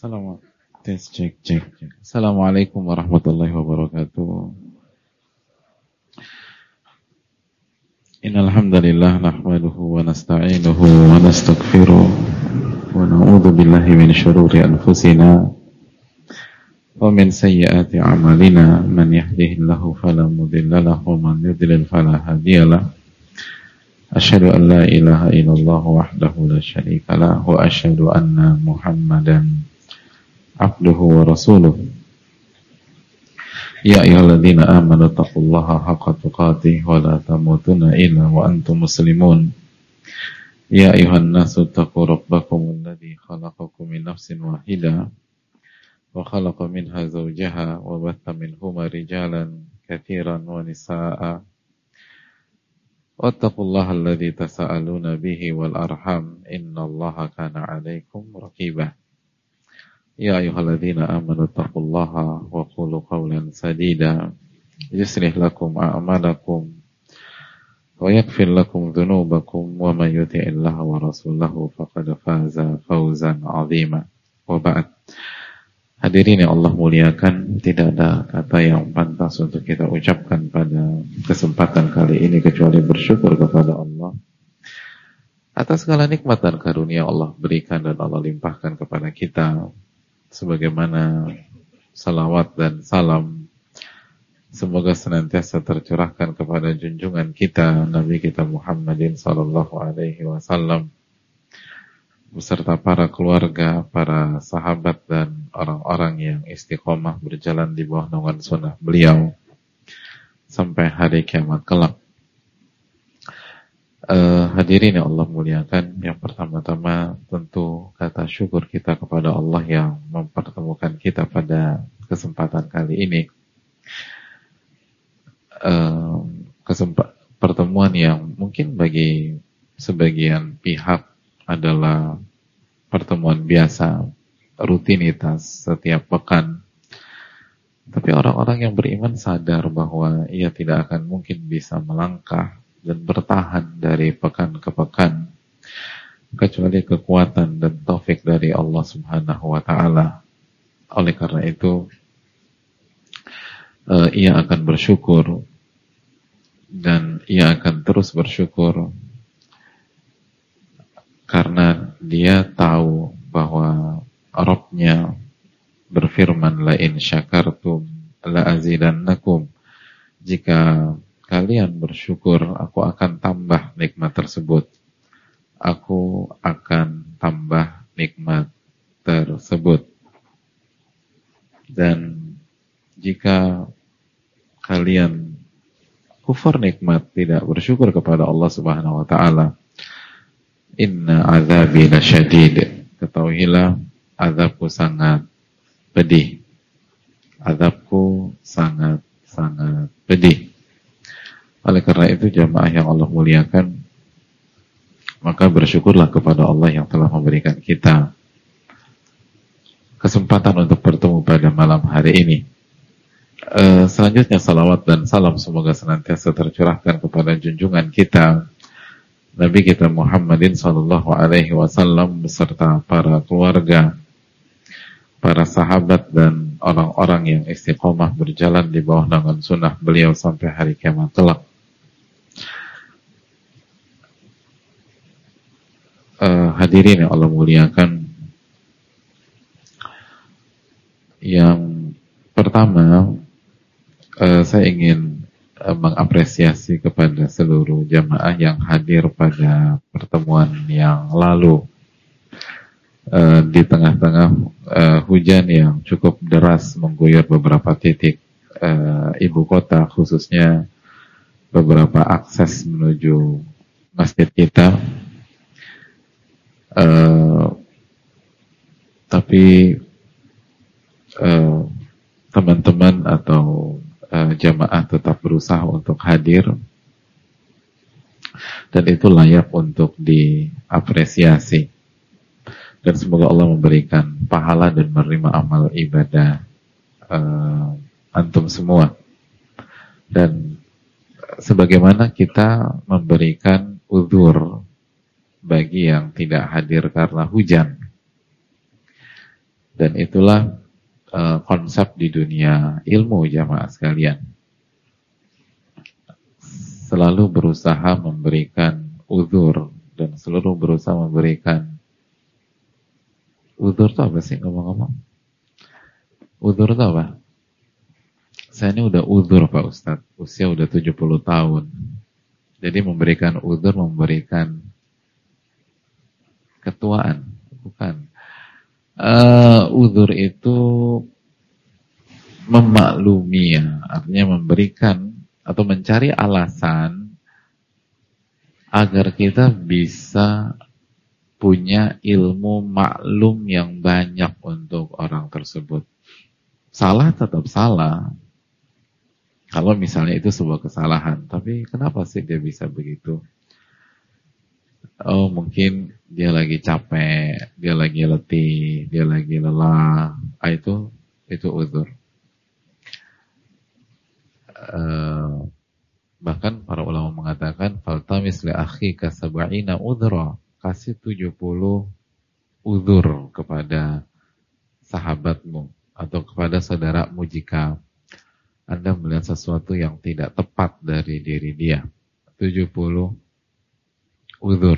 Assalamualaikum. Tes cek cek cek. Assalamualaikum warahmatullahi wabarakatuh. Innal hamdalillah nahmaduhu wa nasta'inuhu wa nastaghfiruh wa na'udzu billahi min shururi anfusina wa min sayyiati a'malina man yahdihillahu fala mudilla lahu wa man yudlil fala hadiyalah. Asyhadu an la ilaha illallah wahdahu la syarika lah wa asyhadu anna Muhammadan abduhu wa rasuluh. Ya ayyuhalladzina amanu taqullaha haqqa tuqatih wa la tamutunna illa wa antum muslimun. Ya ayyuhan nasu taqu rabbakum alladzi khalaqakum min nafsin wahidah wa khalaqa minha zawjaha wa batha minhuma rijalan katsiran wa nisaa'a. Wattaqullaha alladzi tasaaluna bihi wal arham innallaha kana 'alaikum raqibah. Ya ayyuhalladzina amanu taqullaha wa qulu qawlan sadida yuslih lakum a'malakum wa yaghfir lakum dhunubakum wa man yuti'illaha wa rasulahu faqad faza fawzan 'azima. Wa ba'd. Hadirin yang Allah muliakan, tidak ada kata yang pantas untuk kita ucapkan pada kesempatan kali ini kecuali bersyukur kepada Allah atas segala nikmat dan karunia Allah berikan dan Allah limpahkan kepada kita. Sebagaimana salawat dan salam semoga senantiasa tercurahkan kepada junjungan kita Nabi kita Muhammadin sallallahu alaihi wasallam beserta para keluarga, para sahabat dan orang-orang yang istiqomah berjalan di bawah naungan sunnah beliau sampai hari kiamat kelak. Hadirin yang Allah muliakan, yang pertama-tama tentu kata syukur kita kepada Allah yang mempertemukan kita pada kesempatan kali ini. Pertemuan yang mungkin bagi sebagian pihak adalah pertemuan biasa, rutinitas setiap pekan. Tapi orang-orang yang beriman sadar bahwa ia tidak akan mungkin bisa melangkah dan bertahan dari pekan ke pekan kecuali kekuatan dan taufik dari Allah Subhanahu wa taala. Oleh karena itu ia akan bersyukur dan ia akan terus bersyukur karena dia tahu bahwa Rabb-nya berfirman, la in syakartum la azidannakum, jika kalian bersyukur, aku akan tambah nikmat tersebut. Aku akan tambah nikmat tersebut. Dan jika kalian kufur nikmat, tidak bersyukur kepada Allah Subhanahu wa taala, inna azabi lasyadid, ketahuilah azabku sangat pedih. Azabku sangat pedih. Oleh karena itu jamaah yang Allah muliakan, maka bersyukurlah kepada Allah yang telah memberikan kita kesempatan untuk bertemu pada malam hari ini. Selanjutnya salawat dan salam semoga senantiasa tercurahkan kepada junjungan kita Nabi kita Muhammadin sallallahu alaihi wasallam beserta para keluarga, para sahabat dan orang-orang yang istiqomah berjalan di bawah naungan sunnah beliau sampai hari kiamat kelak. Hadirin yang Allah muliakan, yang pertama saya ingin mengapresiasi kepada seluruh jamaah yang hadir pada pertemuan yang lalu di tengah-tengah hujan yang cukup deras mengguyur beberapa titik ibu kota, khususnya beberapa akses menuju masjid kita. Tapi teman-teman atau jamaah tetap berusaha untuk hadir dan itu layak untuk diapresiasi, dan semoga Allah memberikan pahala dan menerima amal ibadah antum semua. Dan sebagaimana kita memberikan uzur bagi yang tidak hadir karena hujan, Dan itulah konsep di dunia ilmu, jamaah sekalian. Selalu berusaha memberikan uzur dan selalu berusaha memberikan uzur itu apa sih ngomong-ngomong? Uzur itu apa? Saya ini udah uzur Pak Ustadz, usia udah 70 tahun. Jadi memberikan uzur, memberikan ketuaan, bukan. Uzur itu memaklumi ya, artinya memberikan atau mencari alasan agar kita bisa punya ilmu maklum yang banyak untuk orang tersebut. Salah tetap salah. Kalau misalnya itu sebuah kesalahan, tapi kenapa sih dia bisa begitu? Oh, mungkin dia lagi capek, dia lagi letih, dia lagi lelah. Itu uzur. Bahkan para ulama mengatakan faltamis li akhika sab'ina udhra, kasih 70 uzur kepada sahabatmu atau kepada saudaramu jika Anda melihat sesuatu yang tidak tepat dari diri dia. 70 uzur.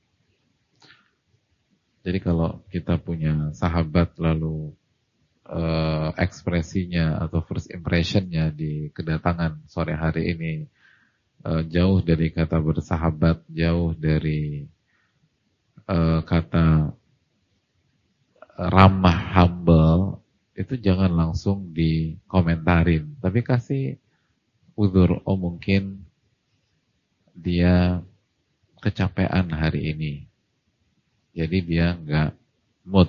Jadi kalau kita punya sahabat lalu ekspresinya atau first impressionnya di kedatangan sore hari ini jauh dari kata bersahabat, jauh dari kata ramah, humble, itu jangan langsung dikomentarin, tapi kasih uzur. Oh, mungkin dia kecapean hari ini, jadi dia nggak mood.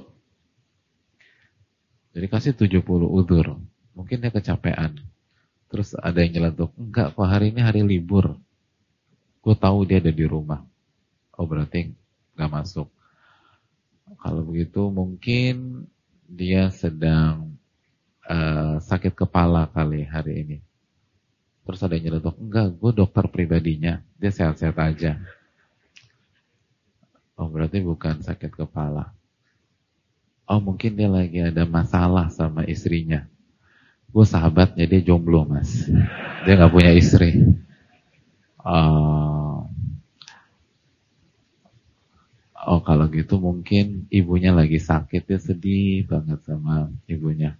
Jadi kasih 70 uzur. Mungkin dia kecapean. Terus ada yang nyeletuk, enggak kok hari ini hari libur, gue tahu dia ada di rumah. Oh, berarti nggak masuk. Kalau begitu mungkin dia sedang sakit kepala kali hari ini. Terus ada yang nyeletuk, enggak, gue dokter pribadinya, dia sehat-sehat aja. Oh, berarti bukan sakit kepala. Oh, mungkin dia lagi ada masalah sama istrinya. Gue sahabatnya, dia jomblo mas, dia gak punya istri. Oh, kalau gitu mungkin ibunya lagi sakit, dia sedih banget sama ibunya.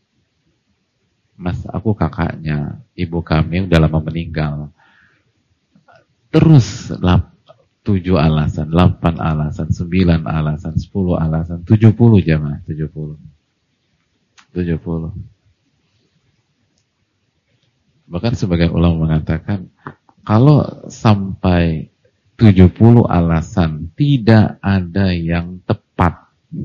Mas, aku kakaknya, ibu kami udah lama meninggal. Terus 7 alasan, 8 alasan, 9 alasan, 10 alasan, 70 jamaah, 70. Bahkan sebagian ulama mengatakan, kalau sampai 70 alasan tidak ada yang tepat,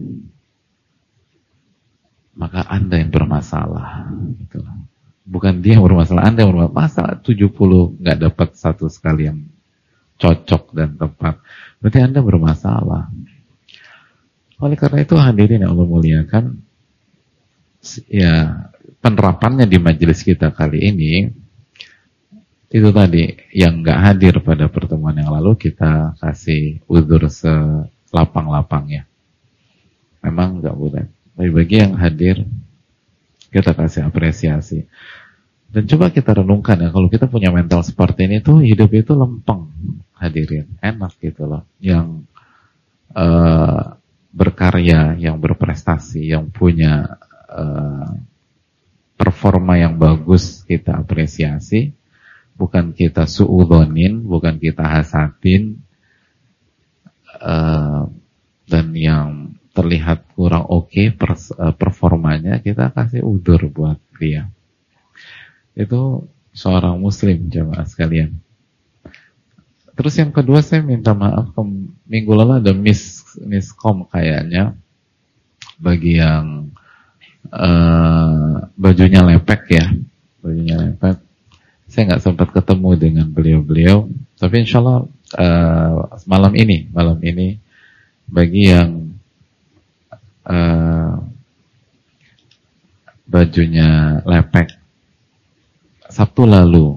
maka Anda yang bermasalah. Bukan dia yang bermasalah, Anda yang bermasalah. Masa 70 nggak dapat satu sekali yang cocok dan tepat, berarti Anda bermasalah. Oleh karena itu hadirin yang Allah muliakan, ya penerapannya di majelis kita kali ini itu tadi, yang nggak hadir pada pertemuan yang lalu kita kasih uzur selapang-lapangnya. Memang nggak boleh. Tapi bagi yang hadir kita kasih apresiasi. Dan coba kita renungkan ya, kalau kita punya mental seperti ini tuh hidup itu lempeng, hadirin, enak gitu loh. Yang berkarya, yang berprestasi, yang punya performa yang bagus kita apresiasi, bukan kita su'udhonin, bukan kita hasadin, dan yang terlihat kurang oke performanya kita kasih udur buat dia. Itu seorang muslim jamaah sekalian. Terus yang kedua, saya minta maaf, minggu lalu ada miskom kayaknya bagi yang bajunya lepek ya, bajunya lepek. Saya nggak sempat ketemu dengan beliau-beliau, tapi insya Allah malam ini bagi yang bajunya lepek, Sabtu lalu,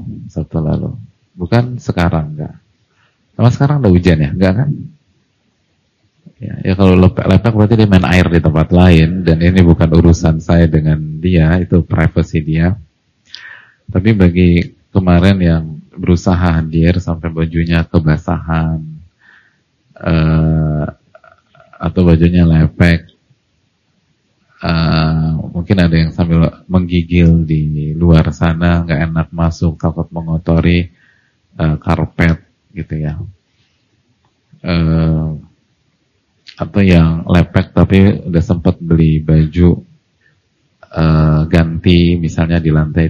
bukan sekarang, enggak. Sama sekarang ada hujan ya, enggak kan? Ya kalau lepek berarti dia main air di tempat lain, dan ini bukan urusan saya dengan dia, itu privasi dia. Tapi bagi kemarin yang berusaha hadir sampai bajunya kebasahan, atau bajunya lepek, mungkin ada yang sambil menggigil di luar sana, nggak enak masuk, takut mengotori karpet gitu ya. Atau yang lepek tapi udah sempat beli baju ganti misalnya di lantai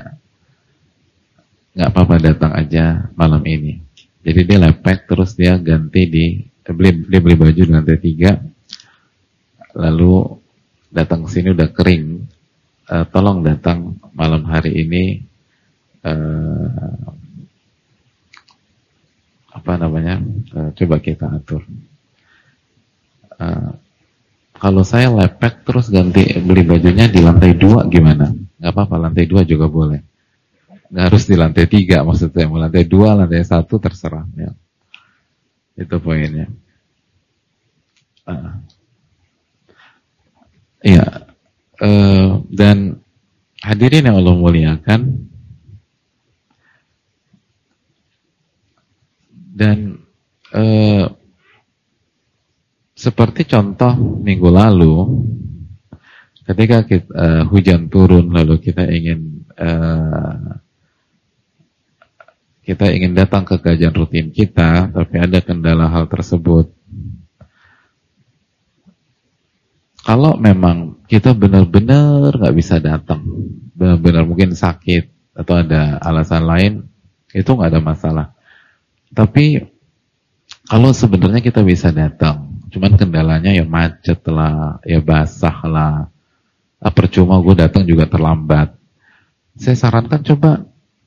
3, nggak apa-apa, datang aja malam ini. Jadi dia lepek terus dia ganti dia beli baju di lantai 3, lalu datang ke sini udah kering, tolong datang malam hari ini, coba kita atur. Kalau saya lepek terus ganti beli bajunya di lantai 2 gimana? Nggak apa-apa, lantai 2 juga boleh. Nggak harus di lantai 3 maksudnya. Mau lantai 2, lantai 1 terserah ya. Itu poinnya. Iya. Dan hadirin yang Allah muliakan, dan seperti contoh minggu lalu, ketika hujan turun lalu kita ingin datang ke kajian rutin kita, tapi ada kendala hal tersebut. Kalau memang kita benar-benar nggak bisa datang, benar-benar mungkin sakit atau ada alasan lain, itu nggak ada masalah. Tapi kalau sebenarnya kita bisa datang, cuman kendalanya ya macet lah, ya basah lah, percuma gue datang juga terlambat. Saya sarankan coba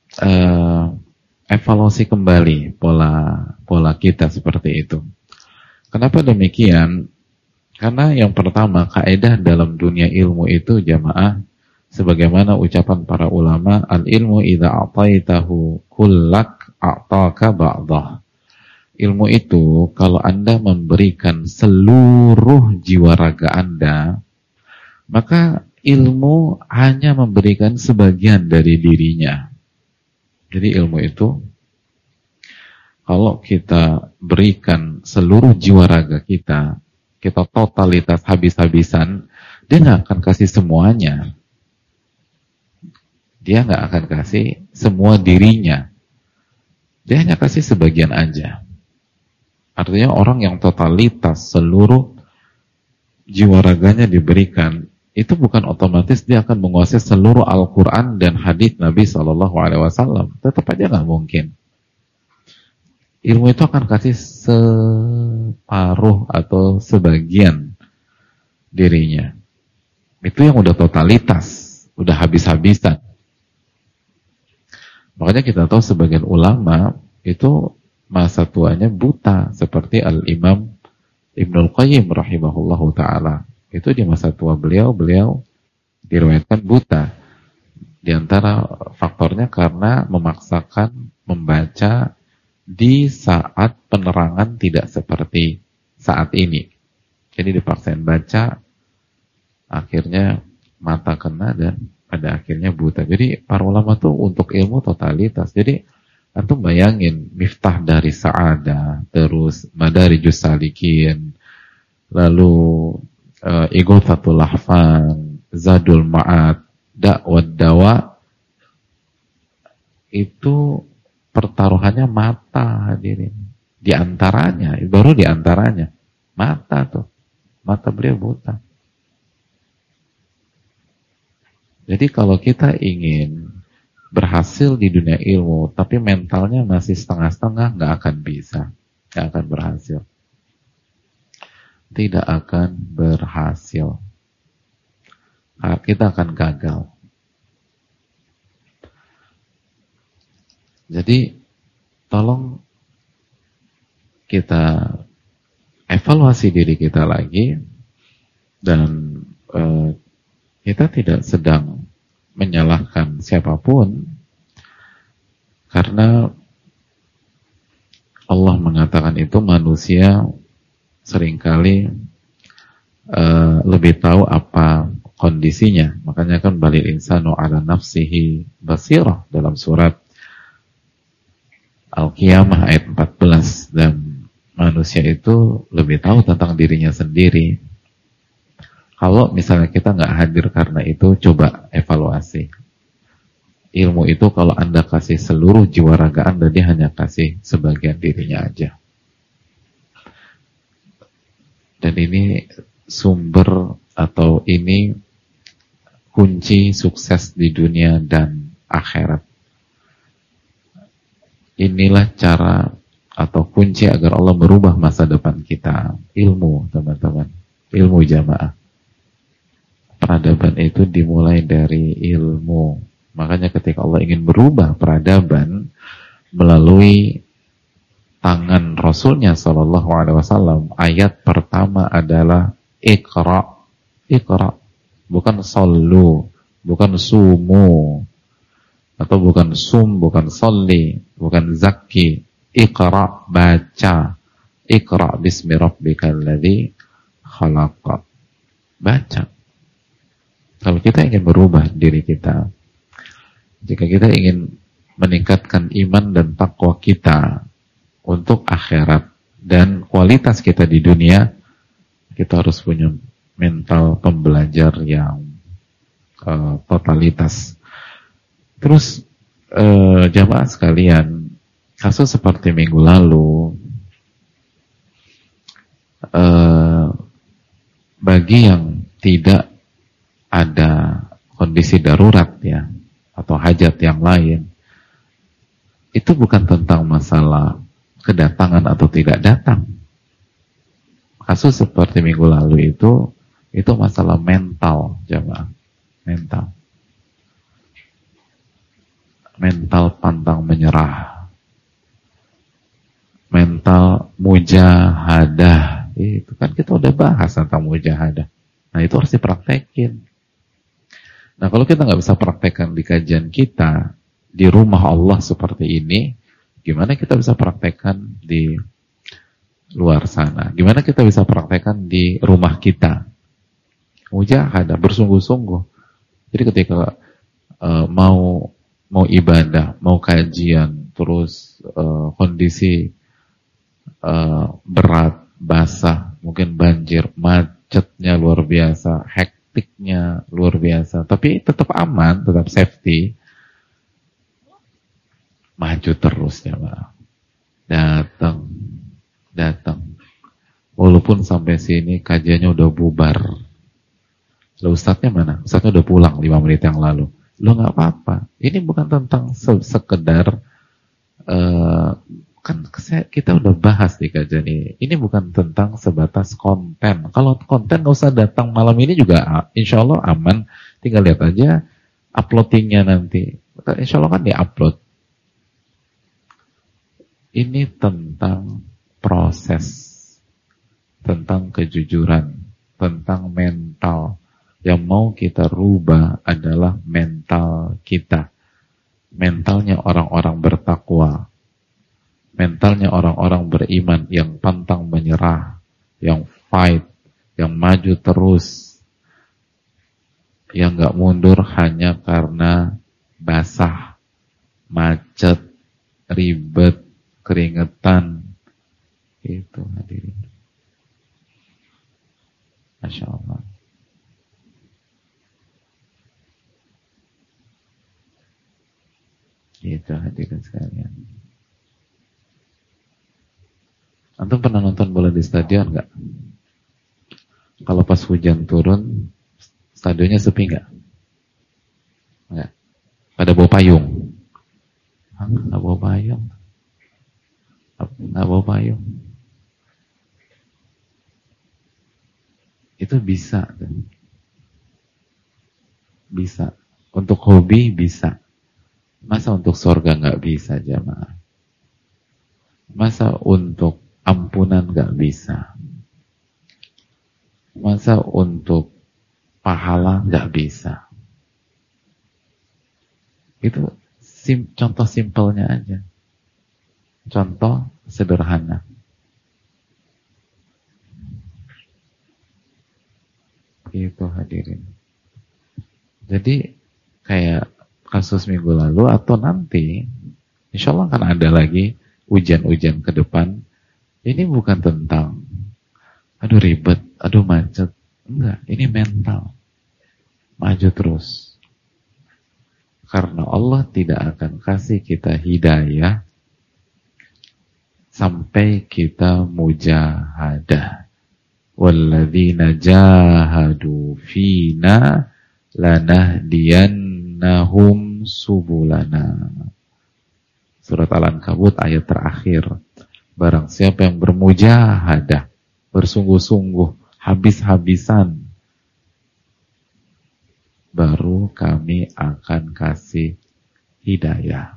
evaluasi kembali pola kita seperti itu. Kenapa demikian? Karena yang pertama, kaidah dalam dunia ilmu itu jamaah, sebagaimana ucapan para ulama, al-ilmu idza a'taitahu kullak a'taka ba'dah. Ilmu itu kalau Anda memberikan seluruh jiwa raga Anda, maka ilmu hanya memberikan sebagian dari dirinya. Jadi ilmu itu kalau kita berikan seluruh jiwa raga kita totalitas habis-habisan, dia nggak akan kasih semuanya. Dia nggak akan kasih semua dirinya. Dia hanya kasih sebagian aja. Artinya orang yang totalitas seluruh jiwa raganya diberikan, itu bukan otomatis dia akan menguasai seluruh Al-Quran dan hadits Nabi SAW. Tetap aja nggak mungkin. Ilmu itu akan kasih separuh atau sebagian dirinya. Itu yang udah totalitas, udah habis-habisan. Makanya kita tahu sebagian ulama itu masa tuanya buta, seperti Al-Imam Ibnul Qayyim rahimahullahu ta'ala. Itu di masa tua beliau diriwayatkan buta. Di antara faktornya karena memaksakan membaca di saat penerangan tidak seperti saat ini. Jadi dipaksain baca, akhirnya mata kena dan pada akhirnya buta. Jadi para ulama tuh untuk ilmu totalitas. Jadi antum bayangin, Miftah dari Sa'adah, terus Madarijus Salikin, lalu Ighathatul Lahfan, Zadul Ma'ad, Da'wad Dawa, itu pertaruhannya mata, hadirin. Di antaranya, baru di antaranya mata tuh. Mata beliau buta. Jadi kalau kita ingin berhasil di dunia ilmu, tapi mentalnya masih setengah-setengah, nggak akan bisa, nggak akan berhasil, tidak akan berhasil, kita akan gagal. Jadi tolong kita evaluasi diri kita lagi, dan kita tidak sedang menyalahkan siapapun, karena Allah mengatakan itu manusia seringkali lebih tahu apa kondisinya. Makanya kan balil insanu ala nafsihi basirah dalam surat Al-Qiyamah ayat 14. Dan manusia itu lebih tahu tentang dirinya sendiri. Kalau misalnya kita nggak hadir karena itu, coba evaluasi. Ilmu itu kalau Anda kasih seluruh jiwa raga Anda, dia hanya kasih sebagian dirinya aja. Dan ini sumber atau ini kunci sukses di dunia dan akhirat. Inilah cara atau kunci agar Allah merubah masa depan kita. Ilmu, teman-teman. Ilmu jamaah. Peradaban itu dimulai dari ilmu. Makanya ketika Allah ingin merubah peradaban melalui tangan Rasulnya Shallallahu Alaihi Wasallam, ayat pertama adalah Iqra, Iqra, bukan sallu, bukan sumu, atau bukan sum, bukan salli, bukan zakki. Iqra, baca. Iqra bismi rabbikal ladzi khalaq. Baca. Kalau kita ingin merubah diri kita, jika kita ingin meningkatkan iman dan takwa kita untuk akhirat dan kualitas kita di dunia, kita harus punya mental pembelajar yang totalitas. Terus jamaah sekalian, kasus seperti minggu lalu, bagi yang tidak ada kondisi darurat ya, atau hajat yang lain, itu bukan tentang masalah kedatangan atau tidak datang. Kasus seperti minggu lalu itu masalah mental, jamaah. Mental pantang menyerah, mental mujahadah. Itu kan kita udah bahas tentang mujahadah. Nah, itu harus dipraktekin. Nah, kalau kita nggak bisa praktekkan di kajian kita di rumah Allah seperti ini, gimana kita bisa praktekkan di luar sana? Gimana kita bisa praktekkan di rumah kita? Mujahadah, bersungguh-sungguh. Jadi ketika mau ibadah, mau kajian, terus kondisi berat, basah, mungkin banjir, macetnya luar biasa, hektiknya luar biasa, tapi tetap aman, tetap safety, maju terus ya Pak. Datang. Walaupun sampai sini kajiannya udah bubar. Loh, ustadznya mana? Ustadznya udah pulang 5 menit yang lalu. Loh, nggak apa-apa. Ini bukan tentang sekedar kan kita udah bahas di kajian ini. Ini bukan tentang sebatas konten. Kalau konten nggak usah datang malam ini juga, insya Allah aman. Tinggal lihat aja uploadingnya nanti. Insya Allah kan di-upload. Ini tentang proses, tentang kejujuran, tentang mental. Yang mau kita rubah adalah mental kita. Mentalnya orang-orang bertakwa. Mentalnya orang-orang beriman yang pantang menyerah, yang fight, yang maju terus, yang gak mundur hanya karena basah, macet, ribet, keringetan. Itu hadirin. Masya Allah. Itu hadirin sekalian. Antum pernah nonton bola di stadion nggak? Kalau pas hujan turun, stadionnya sepi nggak? Nggak. Pada bawa payung? Nggak bawa payung. Nggak bawa payung. Itu bisa. Bisa. Untuk hobi bisa. Masa untuk surga nggak bisa, jamaah? Masa untuk ampunan nggak bisa? Masa untuk pahala nggak bisa? Itu contoh simpelnya aja. Contoh sederhana. Itu hadirin. Jadi kayak kasus minggu lalu atau nanti, insya Allah akan ada lagi ujian-ujian ke depan. Ini bukan tentang aduh ribet, aduh macet. Enggak, ini mental. Maju terus. Karena Allah tidak akan kasih kita hidayah sampai kita mujahadah. Walladzina jahadu fina lanahdiyannahum subulana. Surat Al-Ankabut ayat terakhir. Barang siapa yang bermujahadah, bersungguh-sungguh, habis-habisan, baru kami akan kasih hidayah.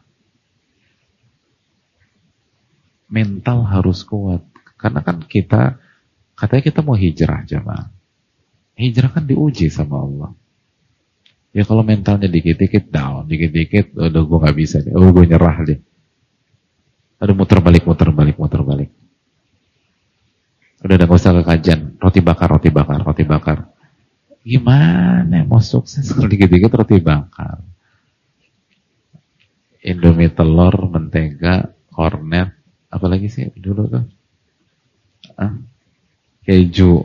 Mental harus kuat. Karena kan kita, katanya kita mau hijrah jemaah. Hijrah kan diuji sama Allah. Ya kalau mentalnya dikit-dikit down, dikit-dikit, udah gue gak bisa deh, gue nyerah deh. Aduh muter balik. Udah gak usah ke kajian, roti bakar. Gimana mau sukses kalau dikit-dikit roti bakar? Indomie telur, mentega, kornet, apalagi sih dulu tuh? Keju.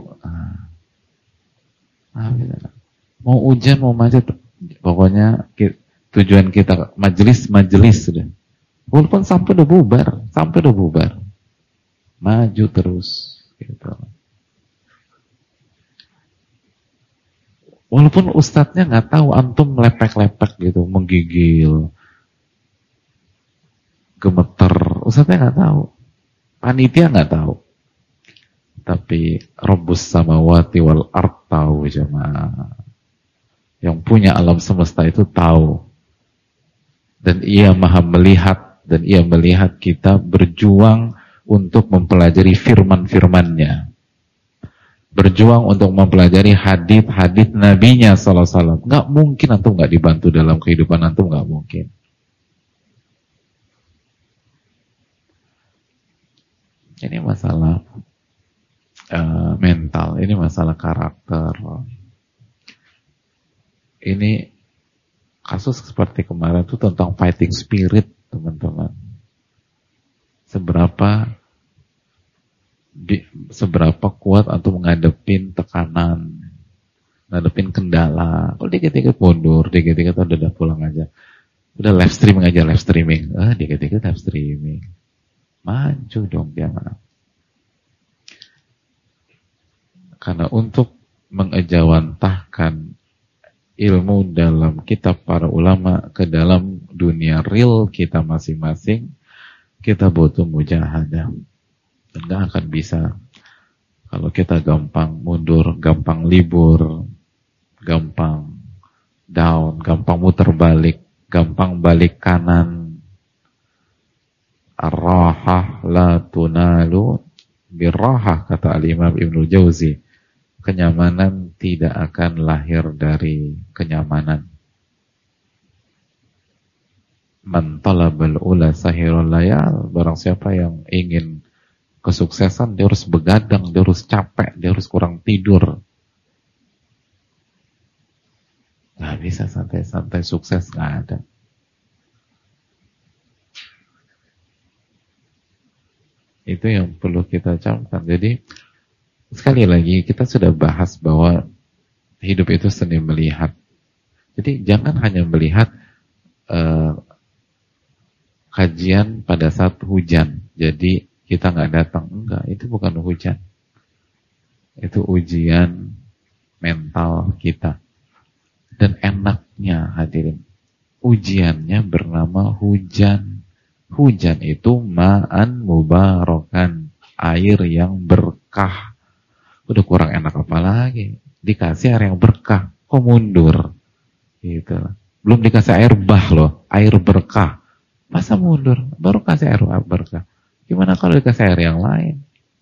Mau hujan, mau macet, pokoknya tujuan kita majelis sudah. Walaupun sampai udah bubar. Maju terus gitu. Walaupun ustadznya nggak tahu, antum lepek-lepek gitu, menggigil, gemeter, ustadznya nggak tahu, panitia nggak tahu, tapi Rabbus samawati wal ard tahu jemaah. Yang punya alam semesta itu tahu, dan ia maha melihat, dan ia melihat kita berjuang untuk mempelajari firman-firmannya, berjuang untuk mempelajari hadits Nabinya SAW. Nggak mungkin antum nggak dibantu dalam kehidupan antum, nggak mungkin. Ini masalah mental, ini masalah karakter. Ini kasus seperti kemarin itu tentang fighting spirit, teman-teman. Seberapa kuat antum menghadapin tekanan, ngadepin kendala. Kalau dikit-dikit mundur, dikit-dikit udah pulang aja. Udah live streaming aja, dikit-dikit live streaming. Maju dong jangan. Karena untuk mengejawantahkan ilmu dalam kitab para ulama ke dalam dunia real kita masing-masing, kita butuh mujahadah. Dan gak akan bisa kalau kita gampang mundur, gampang libur, gampang down, gampang muter balik, gampang balik kanan. Ar-rahah la tunalu birrahah, kata Al-Imam Ibnu Jauzi. Kenyamanan tidak akan lahir dari kenyamanan. Man talabal ula sahirul layal. Barang siapa yang ingin kesuksesan, dia harus begadang, dia harus capek, dia harus kurang tidur. Gak bisa santai-santai sukses, gak ada. Itu yang perlu kita camkan. Jadi sekali lagi kita sudah bahas bahwa hidup itu seni melihat. Jadi jangan hanya melihat kajian pada saat hujan, jadi kita nggak datang. Enggak, itu bukan hujan. Itu ujian mental kita. Dan enaknya hadirin, ujiannya bernama hujan. Hujan itu ma'an mubarakan, air yang berkah. Udah kurang enak apa lagi? Dikasih air yang berkah, kok mundur? Gitu. Belum dikasih air bah loh, air berkah. Masa mundur? Baru kasih air berkah. Gimana kalau dikasih air yang lain?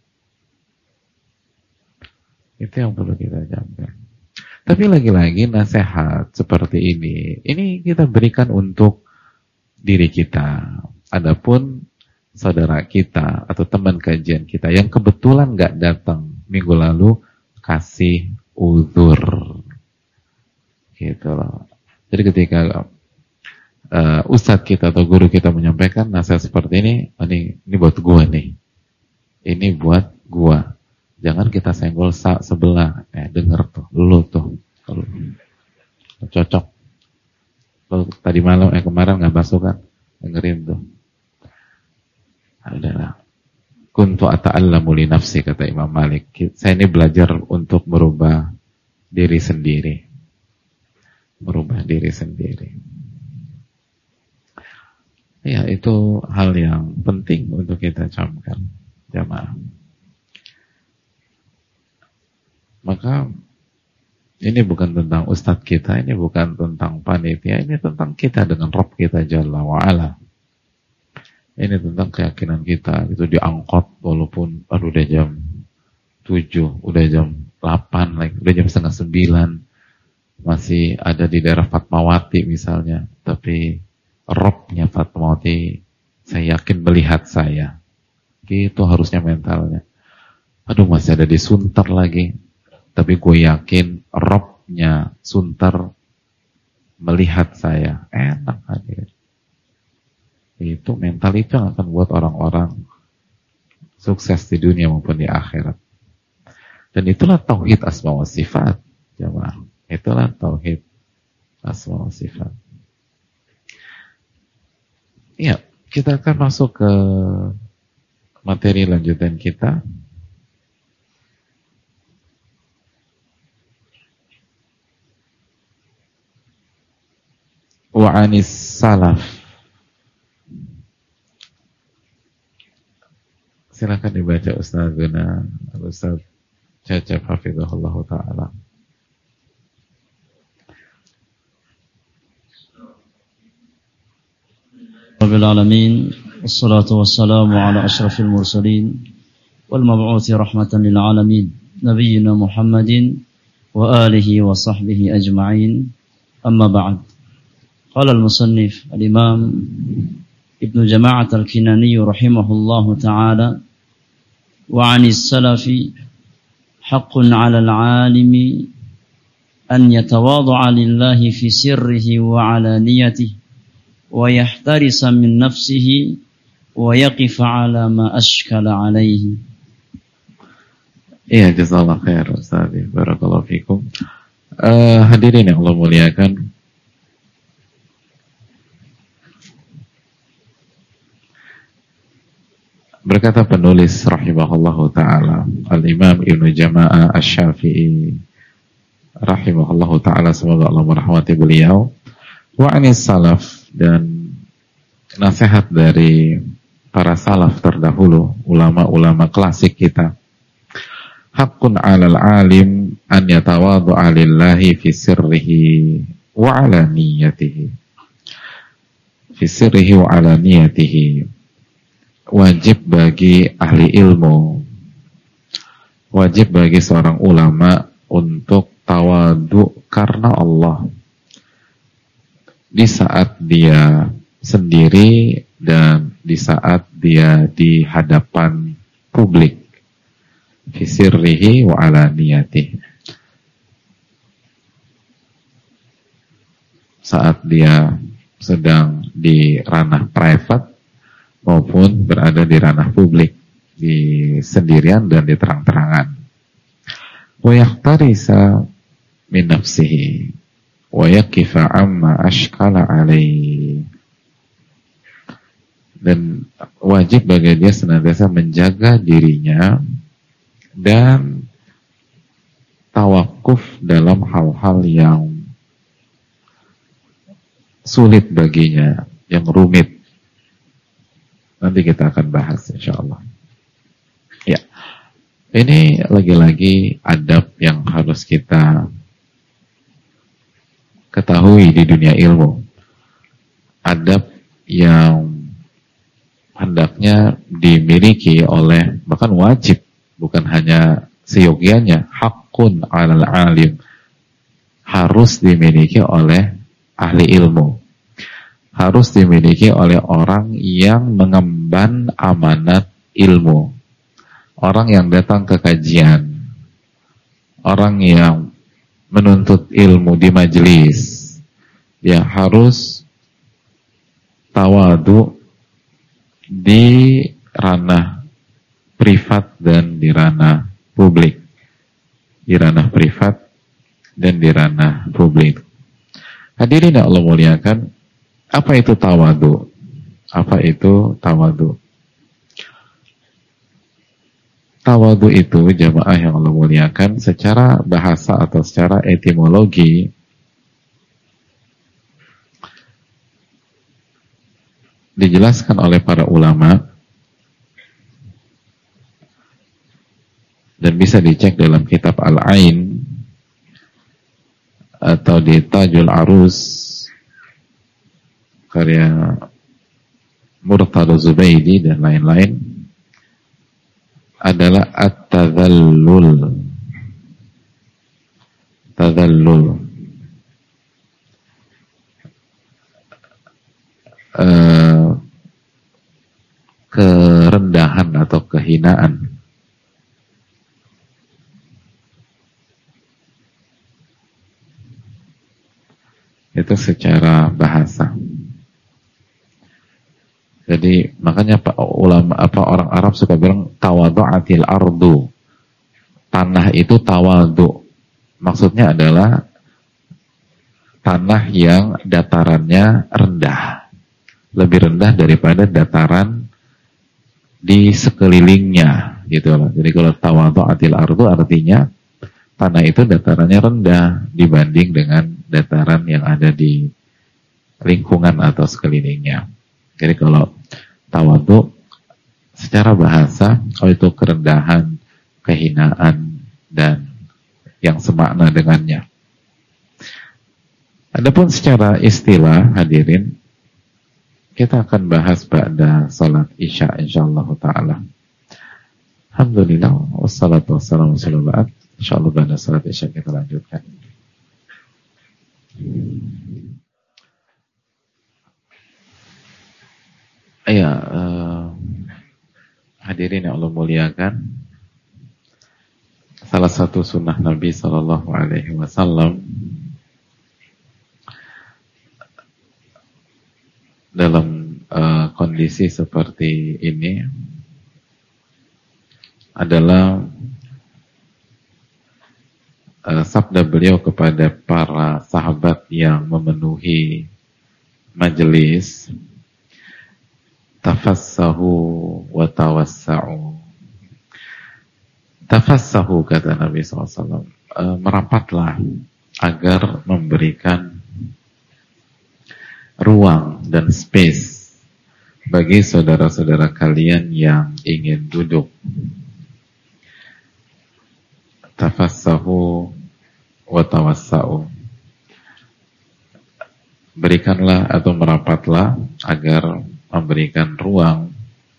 Itu yang perlu kita camkan. Tapi lagi-lagi nasihat seperti ini kita berikan untuk diri kita. Adapun saudara kita atau teman kajian kita yang kebetulan gak datang minggu lalu, kasih uzur. Gitu loh. Jadi ketika ustadz kita atau guru kita menyampaikan nasihat seperti ini buat gua nih. Ini buat gua. Jangan kita senggol sebelah. Denger tuh, lu tuh. Kalau cocok. Kalau tadi malam kemarin nggak masuk kan, dengerin tuh. Adalah kuntu ata'allamu li nafsi, kata Imam Malik. Saya ini belajar untuk merubah diri sendiri. Merubah diri sendiri. Ya, itu hal yang penting untuk kita camkan, jamaah. Maka ini bukan tentang ustadz kita, ini bukan tentang panitia, ini tentang kita dengan Rabb kita Jalla wa'ala. Ini tentang keyakinan kita. Itu diangkot walaupun udah jam 7, udah jam 8, udah jam setengah 9, masih ada di daerah Fatmawati misalnya, tapi Rabb-nya Fatmawati saya yakin melihat saya. Gitu harusnya mentalnya. Aduh, masih ada di Sunter lagi, tapi gue yakin Rabb-nya Sunter melihat saya. Enak hadir. Itu mental itu yang akan buat orang-orang sukses di dunia maupun di akhirat. Dan itulah tauhid asma wa sifat, jemaah. Itulah tauhid asma wa sifat. Iya, kita akan masuk ke materi lanjutan kita. Wa anis salaf. Silakan dibaca Ustazuna Ustaz Cecep hafizahullah ta'ala. Rabbil alamin, wassalatu wassalamu ala ashrafil mursalin wal mab'uthi rahmatan lil alamin, nabiyyina Muhammadin wa alihi wa sahbihi ajma'in. Amma ba'd. Qala al-musannif al-imam Ibn Jama'at al-Kinani rahimahullahu ta'ala, wa 'anis salafi haqqun 'alal 'alimi an yatawadha'a lillahi fi sirrihi wa 'alaniyatihi wa yahtarisa min nafsihi wa yaqifa 'ala ma ashkala 'alaihi. Iya, jazakallah khair Ustaz, barakallahu fikum. Hadirin yang Allah muliakan, berkata penulis rahimahullahu ta'ala, Al-Imam Ibnu Jama'ah Asy-Syafi'i rahimahullahu ta'ala, semoga Allah merahmati beliau, wa anis salaf, dan nasihat dari para salaf terdahulu, ulama-ulama klasik kita. Haqqun 'alal 'alim an yatawadhu'a lillahi fi sirrihi wa 'alaniyatihi. Fi sirrihi wa 'alaniyatihi. Wajib bagi ahli ilmu, wajib bagi seorang ulama untuk tawadu karena Allah di saat dia sendiri dan di saat dia di hadapan publik. Fi sirrihi wa alaniyatihi. Saat dia sedang di ranah private maupun berada di ranah publik, di sendirian dan di terang-terangan. Wa yahtarisa min nafsihi wa yaqifa amma ashkala alaihi. Dan wajib bagi dia senantiasa menjaga dirinya dan tawakuf dalam hal-hal yang sulit baginya, yang rumit. Nanti kita akan bahas insyaallah. Ya, ini lagi-lagi adab yang harus kita ketahui di dunia ilmu. Adab yang hendaknya dimiliki oleh, bahkan wajib, bukan hanya seyogianya, haqqun 'alal 'alim, harus dimiliki oleh ahli ilmu. Harus dimiliki oleh orang yang mengemban amanat ilmu, orang yang datang ke kajian, orang yang menuntut ilmu di majelis, dia harus tawadu di ranah privat dan di ranah publik. Di ranah privat dan di ranah publik. Hadirin yang Allah muliakan, apa itu tawadu? Apa itu tawadu? Tawadu itu, jamaah yang Allah muliakan, secara bahasa atau secara etimologi dijelaskan oleh para ulama dan bisa dicek dalam kitab Al-Ain atau di Tajul Arus karya Murtada Zubaydi dan lain-lain, adalah at-tadhallul. Tadhallul. Kerendahan atau kehinaan. Itu secara bahasa. Jadi makanya ulama orang Arab suka bilang tawadu'atil ardu. Tanah itu tawadu. Maksudnya adalah tanah yang datarannya rendah. Lebih rendah daripada dataran di sekelilingnya, gitu loh. Jadi kalau tawadu'atil ardu artinya tanah itu datarannya rendah dibanding dengan dataran yang ada di lingkungan atau sekelilingnya. Jadi kalau tawadu secara bahasa, kalau itu kerendahan, kehinaan, dan yang semakna dengannya. Adapun secara istilah, hadirin, kita akan bahas pada salat Isya insyaallah ta'ala. Alhamdulillah, wassalatu wassalamu ala rasulillah. Insyaallah pada salat Isya kita lanjutkan. Ya, hadirin yang Allah muliakan, salah satu sunnah Nabi Sallallahu Alaihi Wasallam dalam kondisi seperti ini adalah sabda beliau kepada para sahabat yang memenuhi majelis, tafassahu wa tawassa'u. Tafassahu, kata Nabi SAW, merapatlah agar memberikan ruang dan space bagi saudara-saudara kalian yang ingin duduk. Tafassahu wa tawassa'u. Berikanlah atau merapatlah agar memberikan ruang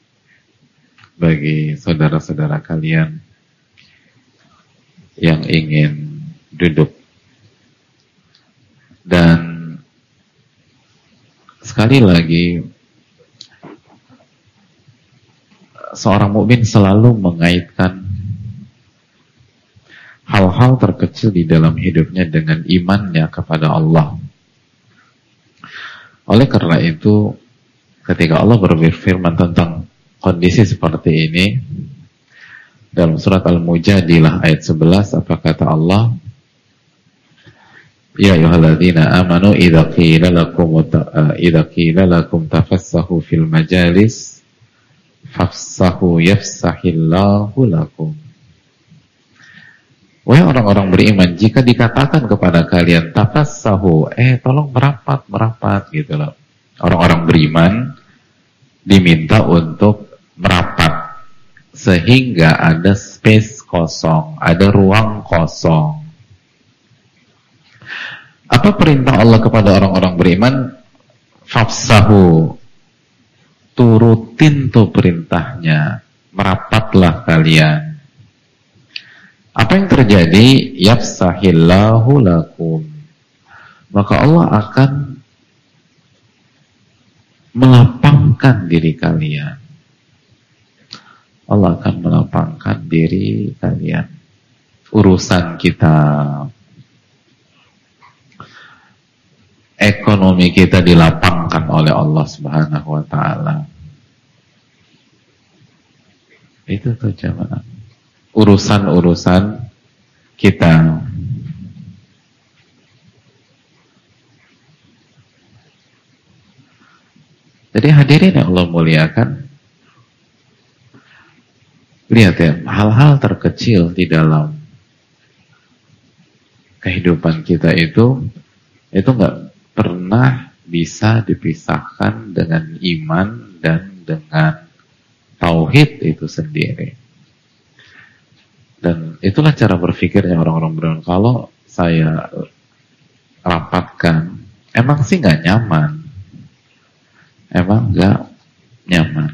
bagi saudara-saudara kalian yang ingin duduk. Dan sekali lagi, seorang mukmin selalu mengaitkan hal-hal terkecil di dalam hidupnya dengan imannya kepada Allah. Oleh karena itu, ketika Allah berfirman tentang kondisi seperti ini dalam surat Al-Mujadilah ayat 11, apa kata Allah? Ya ayyuhalladzina amanu idza qila lakum tafassahu fil majalis fafsahu yafsahillahu lakum. Wahai orang-orang beriman, jika dikatakan kepada kalian tafassahu, tolong merapat gitu loh. Orang-orang beriman diminta untuk merapat sehingga ada space kosong, ada ruang kosong. Apa perintah Allah kepada orang-orang beriman? Fafsahu, turutin tuh perintahnya, merapatlah kalian. Apa yang terjadi? Yafsahillahu lakum, maka Allah akan melapangkan diri kalian. Allah akan melapangkan diri kalian. urusan kita, ekonomi kita dilapangkan oleh Allah Subhanahu wa taala. Itu tuh jamaah. Urusan-urusan kita. Jadi hadirin yang Allah muliakan, lihat ya, hal-hal terkecil di dalam kehidupan kita itu nggak pernah bisa dipisahkan dengan iman dan dengan tauhid itu sendiri. Dan itulah cara berpikirnya orang-orang beriman. Kalau saya rapatkan, emang sih nggak nyaman. Emang nggak nyaman.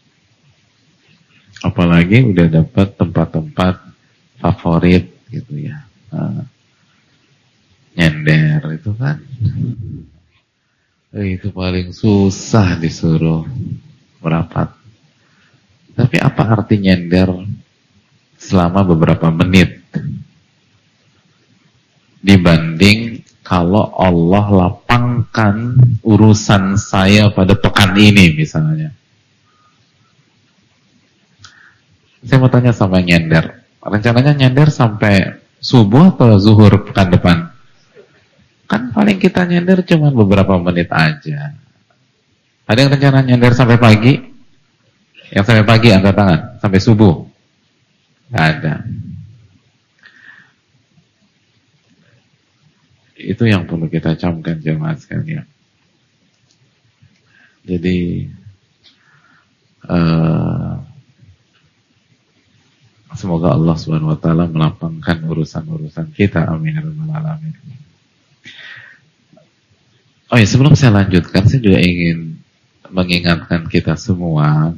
Apalagi udah dapat tempat-tempat favorit gitu ya. Nyender itu kan. Itu paling susah disuruh merapat. Tapi apa arti nyender selama beberapa menit dibanding kalau Allah lapangkan urusan saya pada pekan ini misalnya. Saya mau tanya sama nyender, rencananya nyender sampai subuh atau zuhur pekan depan? Kan paling kita nyender cuma beberapa menit aja. Ada yang rencana nyender sampai pagi? Yang sampai pagi angkat tangan, sampai subuh? Nggak ada. Itu yang perlu kita camkan jemaah sekalian. Jadi semoga Allah Subhanahu wa taala melapangkan urusan-urusan kita. Amin ya rabbal alamin. Oh ya, sebelum saya lanjutkan, saya juga ingin mengingatkan kita semua,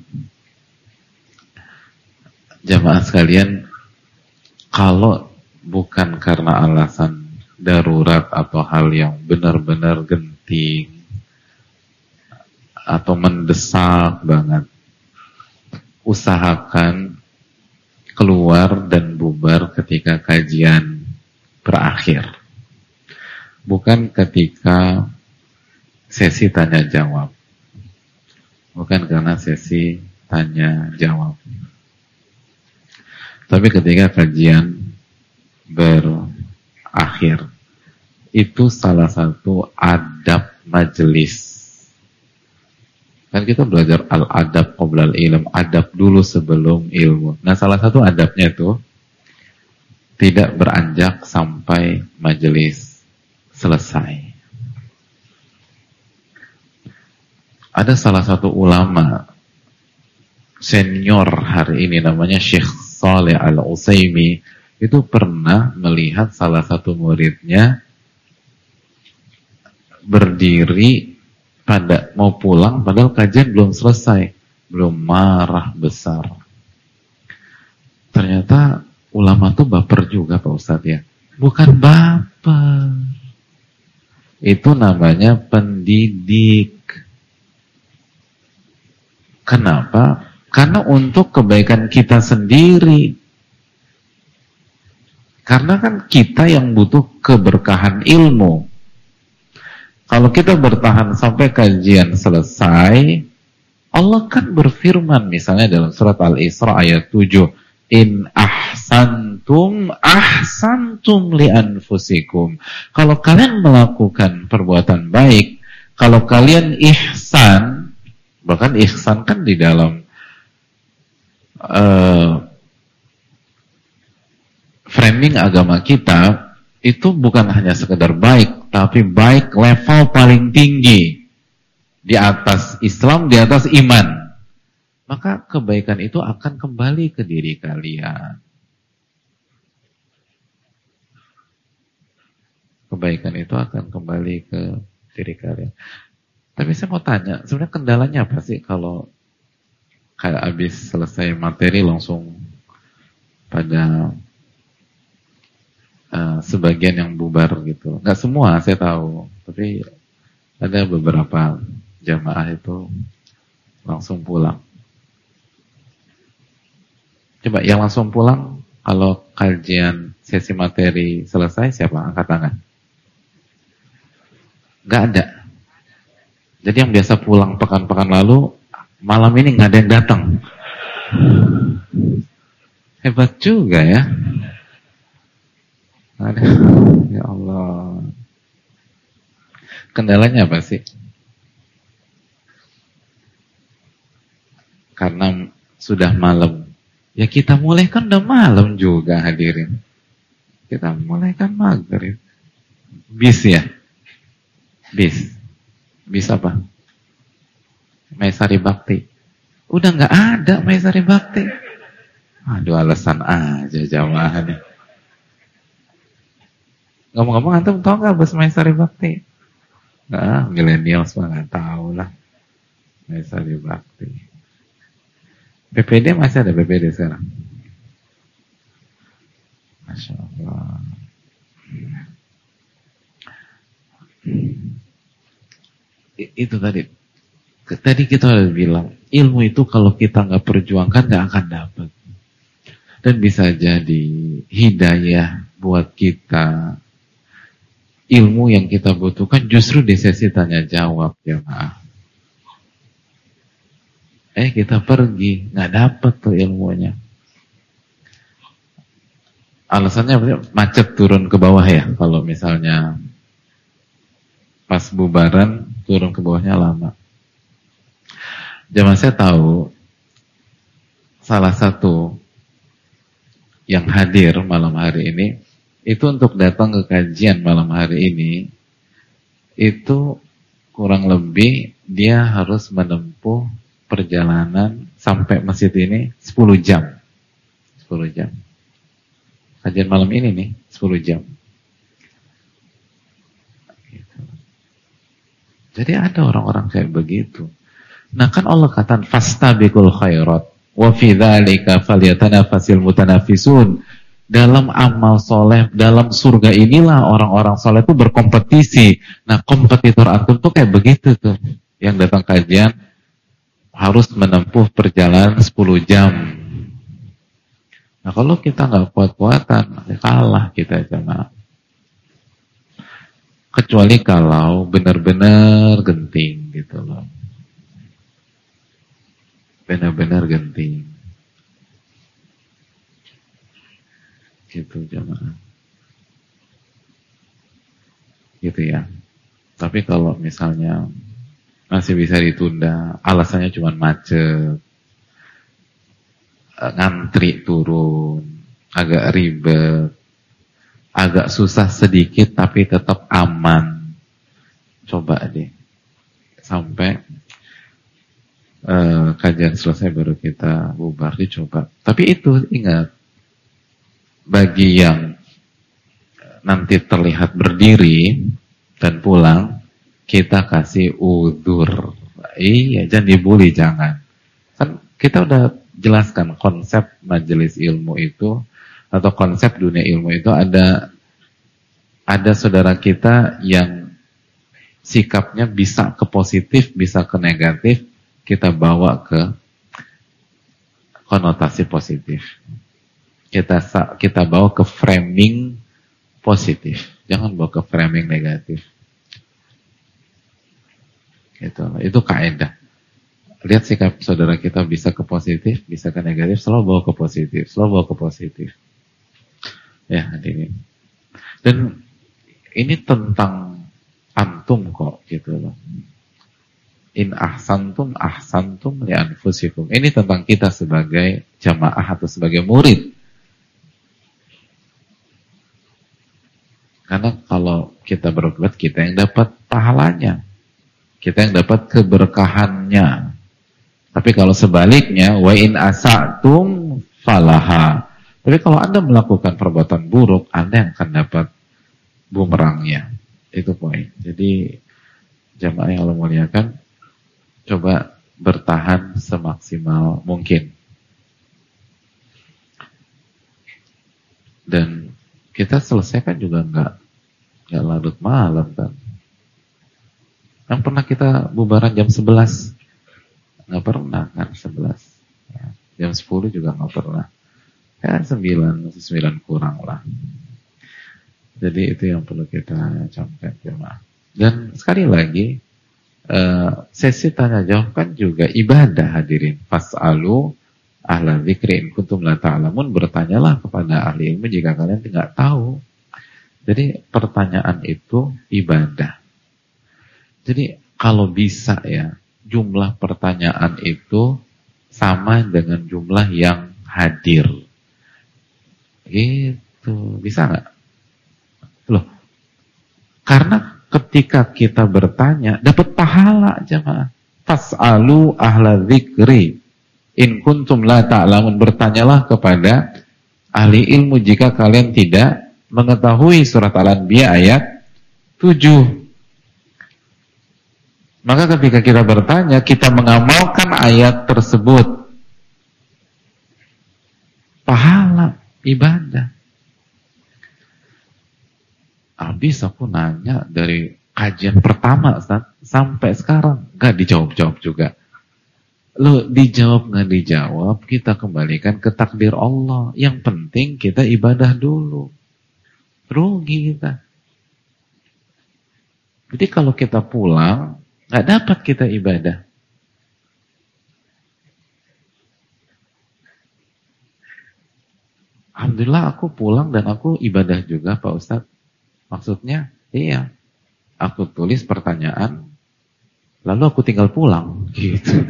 jamaah sekalian, kalau bukan karena alasan darurat atau hal yang benar-benar genting atau mendesak banget, usahakan keluar dan bubar ketika kajian berakhir, bukan ketika sesi tanya jawab, bukan karena sesi tanya jawab, tapi ketika kajian berakhir. Itu salah satu adab majelis. Kan kita belajar al-adab qoblal ilm, adab dulu sebelum ilmu. Nah, salah satu adabnya itu tidak beranjak sampai majelis selesai. Ada salah satu ulama senior hari ini namanya Syekh Shalih Al-Utsaimin, itu pernah melihat salah satu muridnya berdiri pada mau pulang padahal kajian belum selesai, belum, marah besar. Ternyata ulama tuh baper juga Pak Ustadz ya. Bukan baper, itu namanya pendidik. Kenapa? Karena untuk kebaikan kita sendiri. Karena kan kita yang butuh keberkahan ilmu. Kalau kita bertahan sampai kajian selesai, Allah kan berfirman misalnya dalam surat Al-Isra ayat 7, in ahsantum ahsantum li anfusikum. Kalau kalian melakukan perbuatan baik, kalau kalian ihsan, bahkan ihsan kan di dalam framing agama kita itu bukan hanya sekedar baik, tapi baik level paling tinggi, di atas Islam, di atas iman. Maka kebaikan itu akan kembali ke diri kalian. Kebaikan itu akan kembali ke diri kalian. Tapi saya mau tanya, sebenarnya kendalanya apa sih kalau kayak habis selesai materi langsung pada sebagian yang bubar gitu? Nggak semua saya tahu, tapi ada beberapa jamaah itu langsung pulang. Coba yang langsung pulang kalau kajian sesi materi selesai, siapa? Angkat tangan. Nggak ada. Jadi yang biasa pulang pekan-pekan lalu, malam ini nggak ada yang datang. Hebat juga ya. Ada. Ya Allah. Kendalanya apa sih? Karena sudah malam. Ya kita mulai kan udah malam juga hadirin. Kita mulai kan maghrib. Bis ya? Bis. Bis apa? Maisari Bakti. Udah nggak ada Maisari Bakti. Aduh, alasan aja jamaah nih. Ngomong-ngomong, antum tahu nggak bus Maisari Bakti? Nggak, milenial semua nggak tahu lah. Maisari Bakti. PPD masih ada PPD sekarang? Masya Allah. Itu tadi. Tadi kita udah bilang, ilmu itu kalau kita nggak perjuangkan nggak akan dapat. Dan bisa jadi hidayah buat kita. Ilmu yang kita butuhkan justru di sesi tanya jawab, jemaah. Kita pergi, nggak dapat tuh ilmunya. Alasannya macet turun ke bawah ya. Kalau misalnya pas bubaran turun ke bawahnya lama. Jemaah saya tahu salah satu yang hadir malam hari ini itu untuk datang ke kajian malam hari ini itu kurang lebih dia harus menempuh perjalanan sampai masjid ini 10 jam. 10 jam. Kajian malam ini nih 10 jam. Gitu. Jadi ada orang-orang kayak begitu. Nah kan Allah katakan fastabiqul khairat wa fi dzalika falyatanafasil mutanafisun. Dalam amal soleh, dalam surga inilah orang-orang soleh itu berkompetisi. Nah kompetitor antum tuh kayak begitu tuh. Yang datang kajian harus menempuh perjalanan 10 jam. Nah kalau kita nggak kuat-kuatan, kalah kita jemaah. Kecuali kalau benar-benar genting gitu loh. Benar-benar genting. Gitu jemaah. Gitu ya. Tapi kalau misalnya masih bisa ditunda, alasannya cuma macet, ngantri turun, agak ribet, agak susah sedikit tapi tetap aman. Coba deh. Sampai kajian selesai baru kita bubar, dicoba. Tapi itu ingat, bagi yang nanti terlihat berdiri dan pulang, kita kasih udzur. Iya, jangan dibully, jangan. Kan kita udah jelaskan konsep majelis ilmu itu atau konsep dunia ilmu itu ada saudara kita yang sikapnya bisa ke positif, bisa ke negatif, kita bawa ke konotasi positif. Kita bawa ke framing positif. Jangan bawa ke framing negatif. Itu kaidah. Lihat sikap saudara kita bisa ke positif, bisa ke negatif, selalu bawa ke positif, selalu bawa ke positif. Ya, hadirin. Dan ini tentang antum kok, gitu loh. In ahsantum li anfusikum. Ini tentang kita sebagai jamaah atau sebagai murid. Karena kalau kita berbuat, kita yang dapat pahalanya. Kita yang dapat keberkahannya. Tapi kalau sebaliknya, wa in asa'tum falaha. Tapi kalau Anda melakukan perbuatan buruk, Anda yang akan dapat bumerangnya. Itu poin. Jadi jamaah yang Allah muliakan, coba bertahan semaksimal mungkin. Dan kita selesaikan juga enggak larut malam kan. Yang pernah kita bubaran jam 11? Enggak pernah kan 11. Ya, jam 10 juga enggak pernah. Ya 9 kurang lah. Jadi itu yang perlu kita camkan jemaah. Dan sekali lagi sesi tanya jawab kan juga ibadah hadirin. Fas'alu ahla dzikri in kuntum la ta'lamun, bertanyalah kepada ahli ilmu jika kalian tidak tahu. Jadi pertanyaan itu ibadah. Jadi kalau bisa ya, jumlah pertanyaan itu sama dengan jumlah yang hadir. Gitu, bisa nggak? Loh, karena ketika kita bertanya dapat pahala jemaah. Fas'alu ahla dzikri in kuntum la ta'lamun, bertanyalah kepada ahli ilmu jika kalian tidak mengetahui. Surat Al-Anbiya ayat 7. Maka ketika kita bertanya, kita mengamalkan ayat tersebut, pahala ibadah. Habis aku nanya dari kajian pertama sampai sekarang gak dijawab-jawab juga. Lo dijawab nggak dijawab, kita kembalikan ke takdir Allah. Yang penting kita ibadah dulu. Rugi kita. Jadi kalau kita pulang nggak dapat kita ibadah. Alhamdulillah aku pulang dan aku ibadah juga Pak Ustadz. Maksudnya, iya. Aku tulis pertanyaan, lalu aku tinggal pulang, gitu.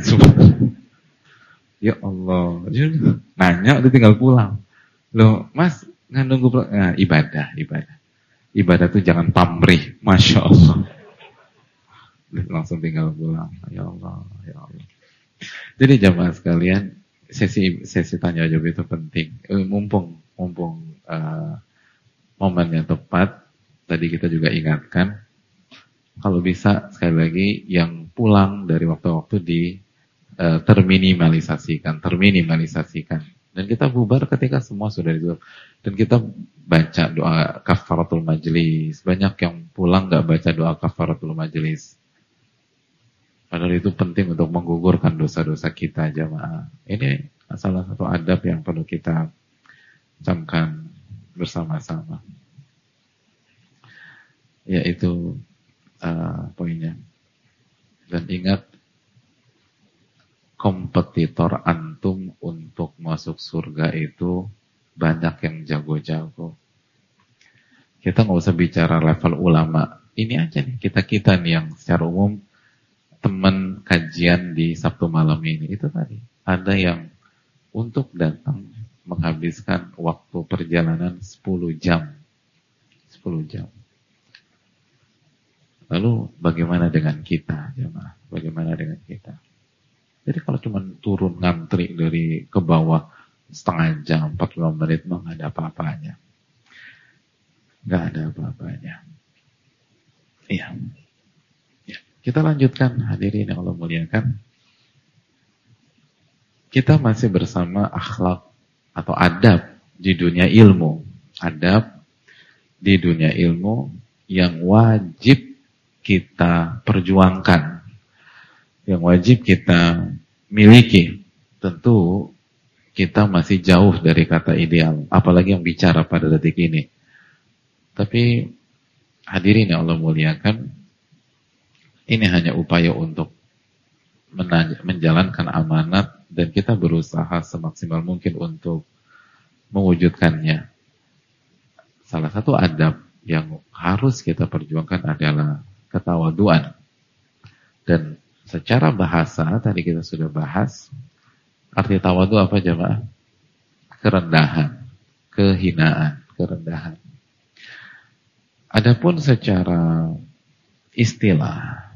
Ya Allah, nanya udah tinggal pulang. Loh, Mas nggak nunggu pulang? Nah, ibadah. Ibadah tuh jangan pamrih, masya Allah. Langsung tinggal pulang, ya Allah. Jadi jamaah sekalian, sesi tanya jawab itu penting. Mumpung momen yang tepat, tadi kita juga ingatkan. Kalau bisa sekali lagi yang pulang dari waktu-waktu terminimalisasikan. Dan kita bubar ketika semua sudah ditutup. Dan kita baca doa kafaratul majlis. Banyak yang pulang gak baca doa kafaratul majlis. Padahal itu penting untuk menggugurkan dosa-dosa kita jamaah. Ini salah satu adab yang perlu kita camkan bersama-sama. Yaitu poinnya. Dan ingat, kompetitor antum untuk masuk surga itu banyak yang jago-jago. Kita nggak usah bicara level ulama. Ini aja nih, kita nih yang secara umum teman kajian di Sabtu malam ini. Itu tadi, ada yang untuk datang menghabiskan waktu perjalanan 10 jam. 10 jam. Lalu bagaimana dengan kita, jemaah? Bagaimana dengan kita? Jadi kalau cuma turun ngantri dari ke bawah setengah jam, 45 menit mah nggak ada apa-apanya. Nggak ada apa-apanya. Iya. Ya. Kita lanjutkan, hadirin yang Allah muliakan. Kita masih bersama akhlak atau adab di dunia ilmu. Adab di dunia ilmu yang wajib kita perjuangkan, yang wajib kita miliki. Tentu kita masih jauh dari kata ideal, apalagi yang bicara pada detik ini. Tapi hadirin yang Allah muliakan, ini hanya upaya untuk menjalankan amanat, dan kita berusaha semaksimal mungkin untuk mewujudkannya. Salah satu adab yang harus kita perjuangkan adalah ketawaduan. Dan secara bahasa tadi kita sudah bahas, arti tawadu apa jemaah? Kerendahan, kehinaan, kerendahan. Adapun secara istilah,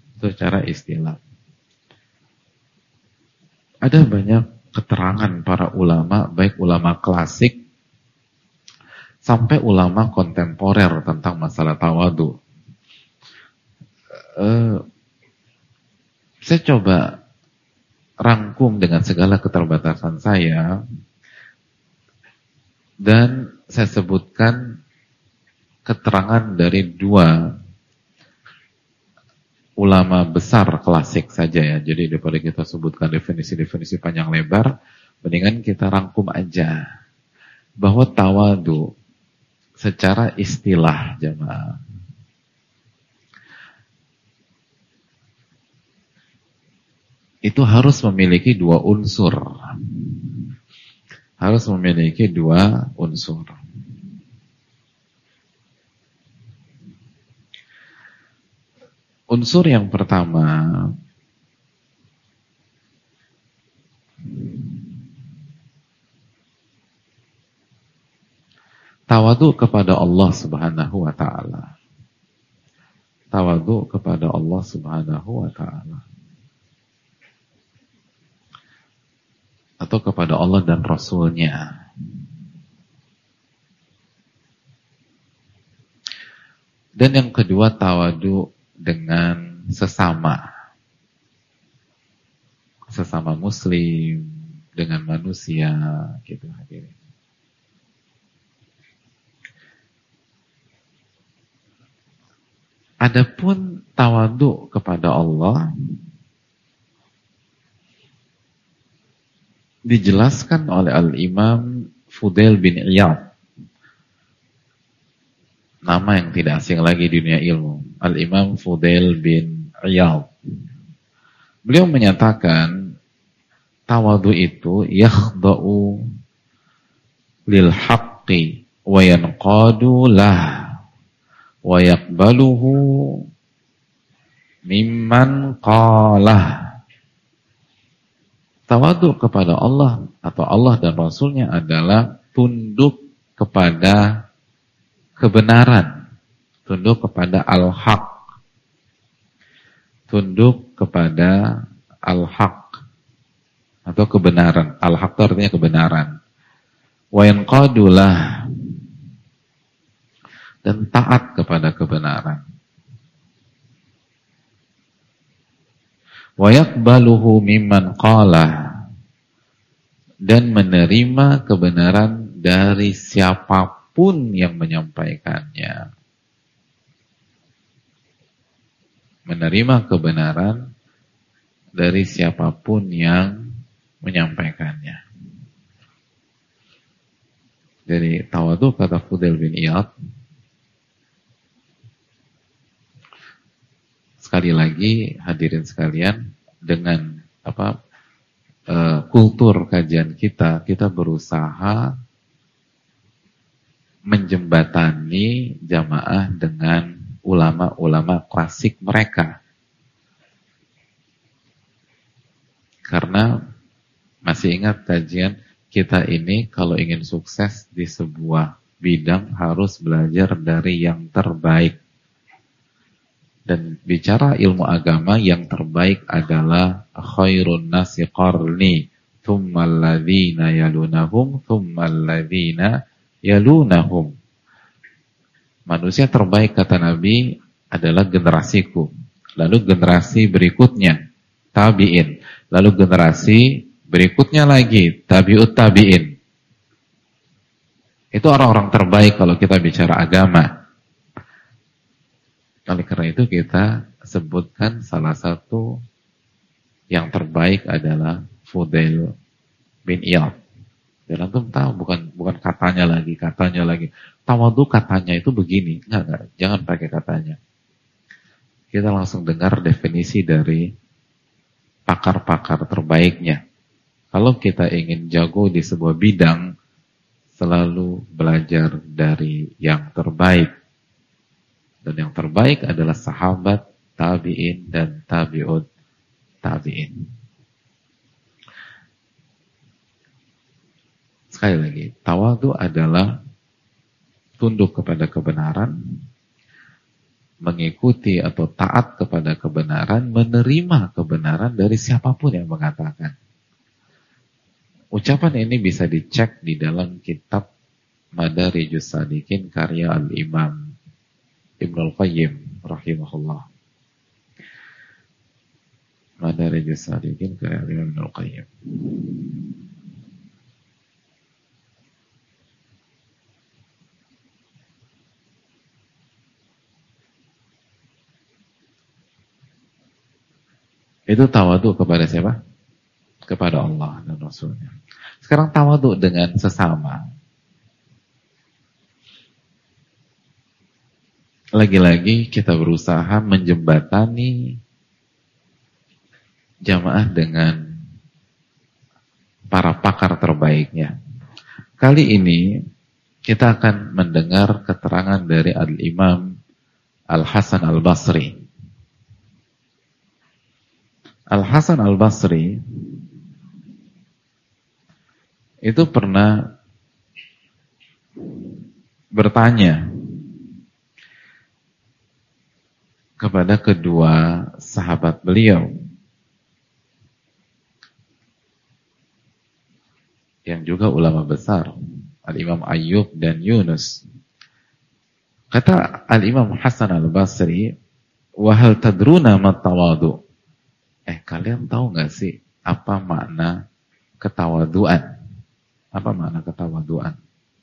ada banyak keterangan para ulama, baik ulama klasik sampai ulama kontemporer tentang masalah tawadu. Saya coba rangkum dengan segala keterbatasan saya, dan saya sebutkan keterangan dari 2 ulama besar klasik saja ya. Jadi daripada kita sebutkan definisi-definisi panjang lebar, mendingan kita rangkum aja. bahwa tawadu secara istilah jemaah itu harus memiliki dua unsur. Harus memiliki dua unsur. Unsur yang pertama, tawadu kepada Allah Subhanahu wa taala. Tawadu kepada Allah Subhanahu wa taala. Atau kepada Allah dan Rasul-Nya. Dan yang kedua, tawadu dengan sesama muslim, dengan manusia, gitu hadirin. Adapun tawadu kepada Allah dijelaskan oleh Al-Imam Fudail bin Iyad, nama yang tidak asing lagi di dunia ilmu, Al-Imam Fudail bin Iyad. Beliau menyatakan tawadu itu yakhda'u lil haqqi wa yanqadu lah wa yaqbaluhu mimman qalah. Tawadu kepada Allah atau Allah dan Rasulnya adalah tunduk kepada kebenaran, tunduk kepada al-haq, tunduk kepada al-haq atau kebenaran. Al-haq itu artinya kebenaran. Wa yanqadulah, dan taat kepada kebenaran. Wa yaqbaluhu mimman qalah, dan menerima kebenaran dari siapapun yang menyampaikannya. Menerima kebenaran dari siapapun yang menyampaikannya. Jadi tawadu kata Fudail bin Iyad, sekali lagi hadirin sekalian, dengan kultur kajian kita berusaha menjembatani jamaah dengan ulama-ulama klasik mereka. Karena masih ingat kajian kita ini, kalau ingin sukses di sebuah bidang harus belajar dari yang terbaik. Dan bicara ilmu agama, yang terbaik adalah khairun nasi qarni thummal ladzina yalunahum thummal ladzina yalunahum. Manusia terbaik kata Nabi adalah generasiku, lalu generasi berikutnya tabi'in, lalu generasi berikutnya lagi tabi'ut tabi'in. Itu orang-orang terbaik kalau kita bicara agama. Oleh karena itu kita sebutkan salah satu yang terbaik adalah Fudail bin Iyad. Dan antum tahu, bukan katanya lagi. Tawadu katanya itu begini. Enggak, jangan pakai katanya. Kita langsung dengar definisi dari pakar-pakar terbaiknya. Kalau kita ingin jago di sebuah bidang, selalu belajar dari yang terbaik. Dan yang terbaik adalah sahabat, tabi'in, dan tabi'ut tabi'in. Sekali lagi, tawadu adalah tunduk kepada kebenaran, mengikuti atau taat kepada kebenaran, menerima kebenaran dari siapapun yang mengatakan. Ucapan ini bisa dicek di dalam kitab Madarijus Salikin karya Al-Imam Ibnul Qayyim rahimahullah. Madarijus Salikin karya Al-Imam Ibnul Qayyim. Itu tawadu kepada siapa? Kepada Allah dan Rasulnya. Sekarang tawadu dengan sesama. lagi-lagi kita berusaha menjembatani jamaah dengan para pakar terbaiknya. Kali ini kita akan mendengar keterangan dari Al-Imam Al-Hasan Al-Basri. Al-Hasan Al-Basri itu pernah bertanya kepada kedua sahabat beliau yang juga ulama besar, Al-Imam Ayyub dan Yunus. Kata Al-Imam Hasan Al-Basri, "Wa hal tadruna ma tawadu?" Kalian tahu nggak sih apa makna ketawaduan? Apa makna ketawaduan?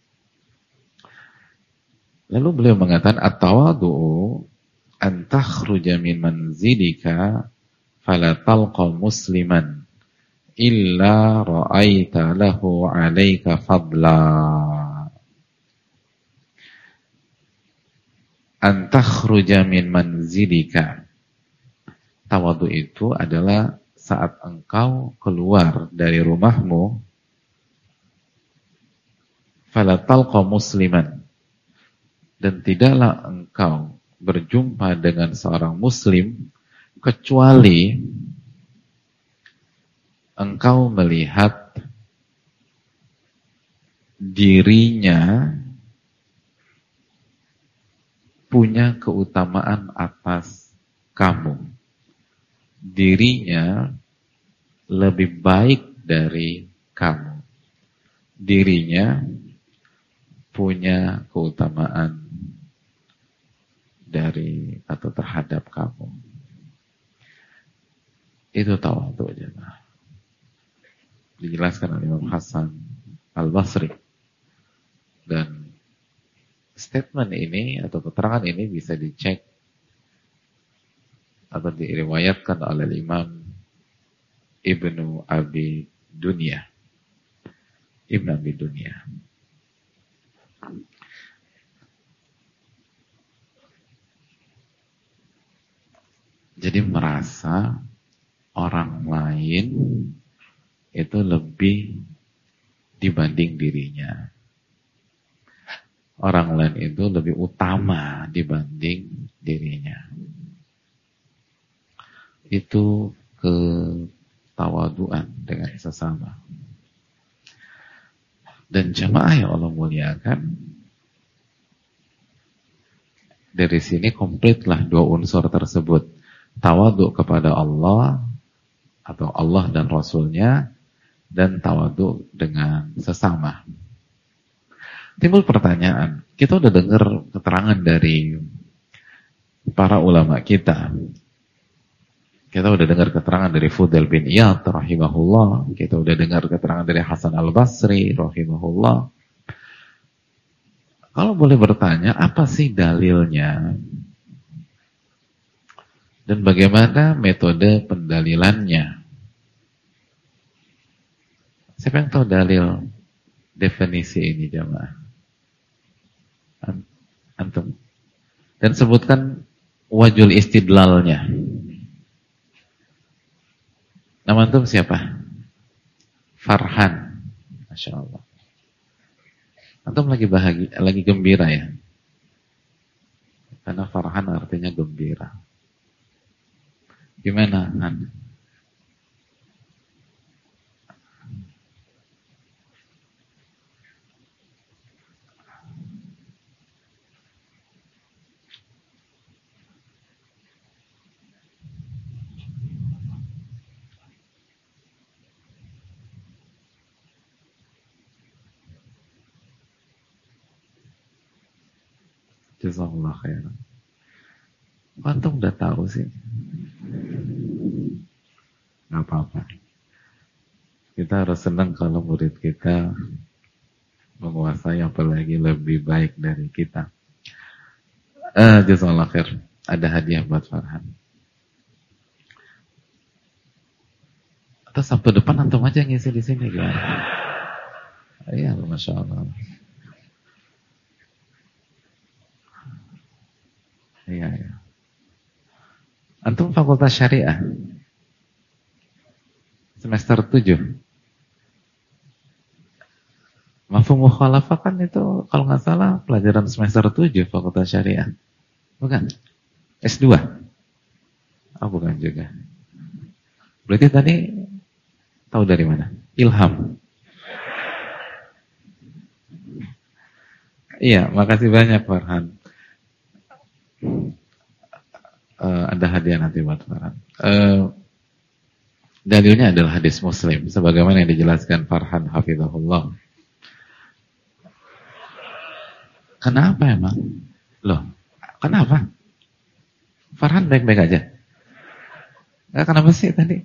Lalu beliau mengatakan, "At-tawadu'u an takhruja min manzilika fala talqa musliman illa ra'aita lahu 'alaika fadla." An takhruja min manzilika. Tawadu itu adalah saat engkau keluar dari rumahmu, fala talqa musliman, dan tidaklah engkau berjumpa dengan seorang muslim kecuali engkau melihat dirinya punya keutamaan atas kamu. Dirinya lebih baik dari kamu. Dirinya punya keutamaan dari atau terhadap kamu. Itu tawadhu aja. Dijelaskan oleh Imam Hasan Al-Basri. Dan statement ini atau keterangan ini bisa dicek atau diriwayatkan oleh Imam Ibnu Abi Dunya. Ibnu Abi Dunya. Jadi merasa orang lain itu lebih dibanding dirinya. Orang lain itu lebih utama dibanding dirinya. Itu ketawaduan dengan sesama. Dan jamaah yang Allah muliakan, dari sini komplitlah dua unsur tersebut. Tawadhu kepada Allah atau Allah dan Rasulnya, dan tawadhu dengan sesama. Timbul pertanyaan, kita udah dengar keterangan dari para ulama kita. Kita udah dengar keterangan dari Fudail bin Iyad rahimahullah, kita udah dengar keterangan dari Hasan Al-Basri rahimahullah. Kalau boleh bertanya, apa sih dalilnya? Dan bagaimana metode pendalilannya? Siapa yang tahu dalil definisi ini, jamaah? Antum. Dan sebutkan wajul istidlalnya. Nama antum siapa? Farhan. Masya Allah. Antum lagi bahagia, lagi gembira ya? Karena Farhan artinya gembira. Gimana, Han? Jazakallah khairan. Antum udah tahu sih. Gak apa-apa. Kita harus senang kalau murid kita menguasai, apalagi lebih baik dari kita. Jazakallah khair. Ada hadiah buat Farhan. Atau Sabtu depan antum aja ngisi di sini gimana? Iya, Masya Allah. Iya, iya. Antum fakultas syariah. Semester 7. Mafhum mukhalafah kan itu kalau nggak salah pelajaran semester 7 fakultas syariah. Bukan? S2? Oh, bukan juga. Berarti tadi tahu dari mana? Ilham. Iya, makasih banyak Farhan. Ada hadiah nanti buat Farhan. Dalilnya adalah hadis Muslim, sebagaimana yang dijelaskan Farhan hafizahullah. Kenapa emang? Loh, kenapa? Farhan baik-baik aja. Kenapa sih tadi?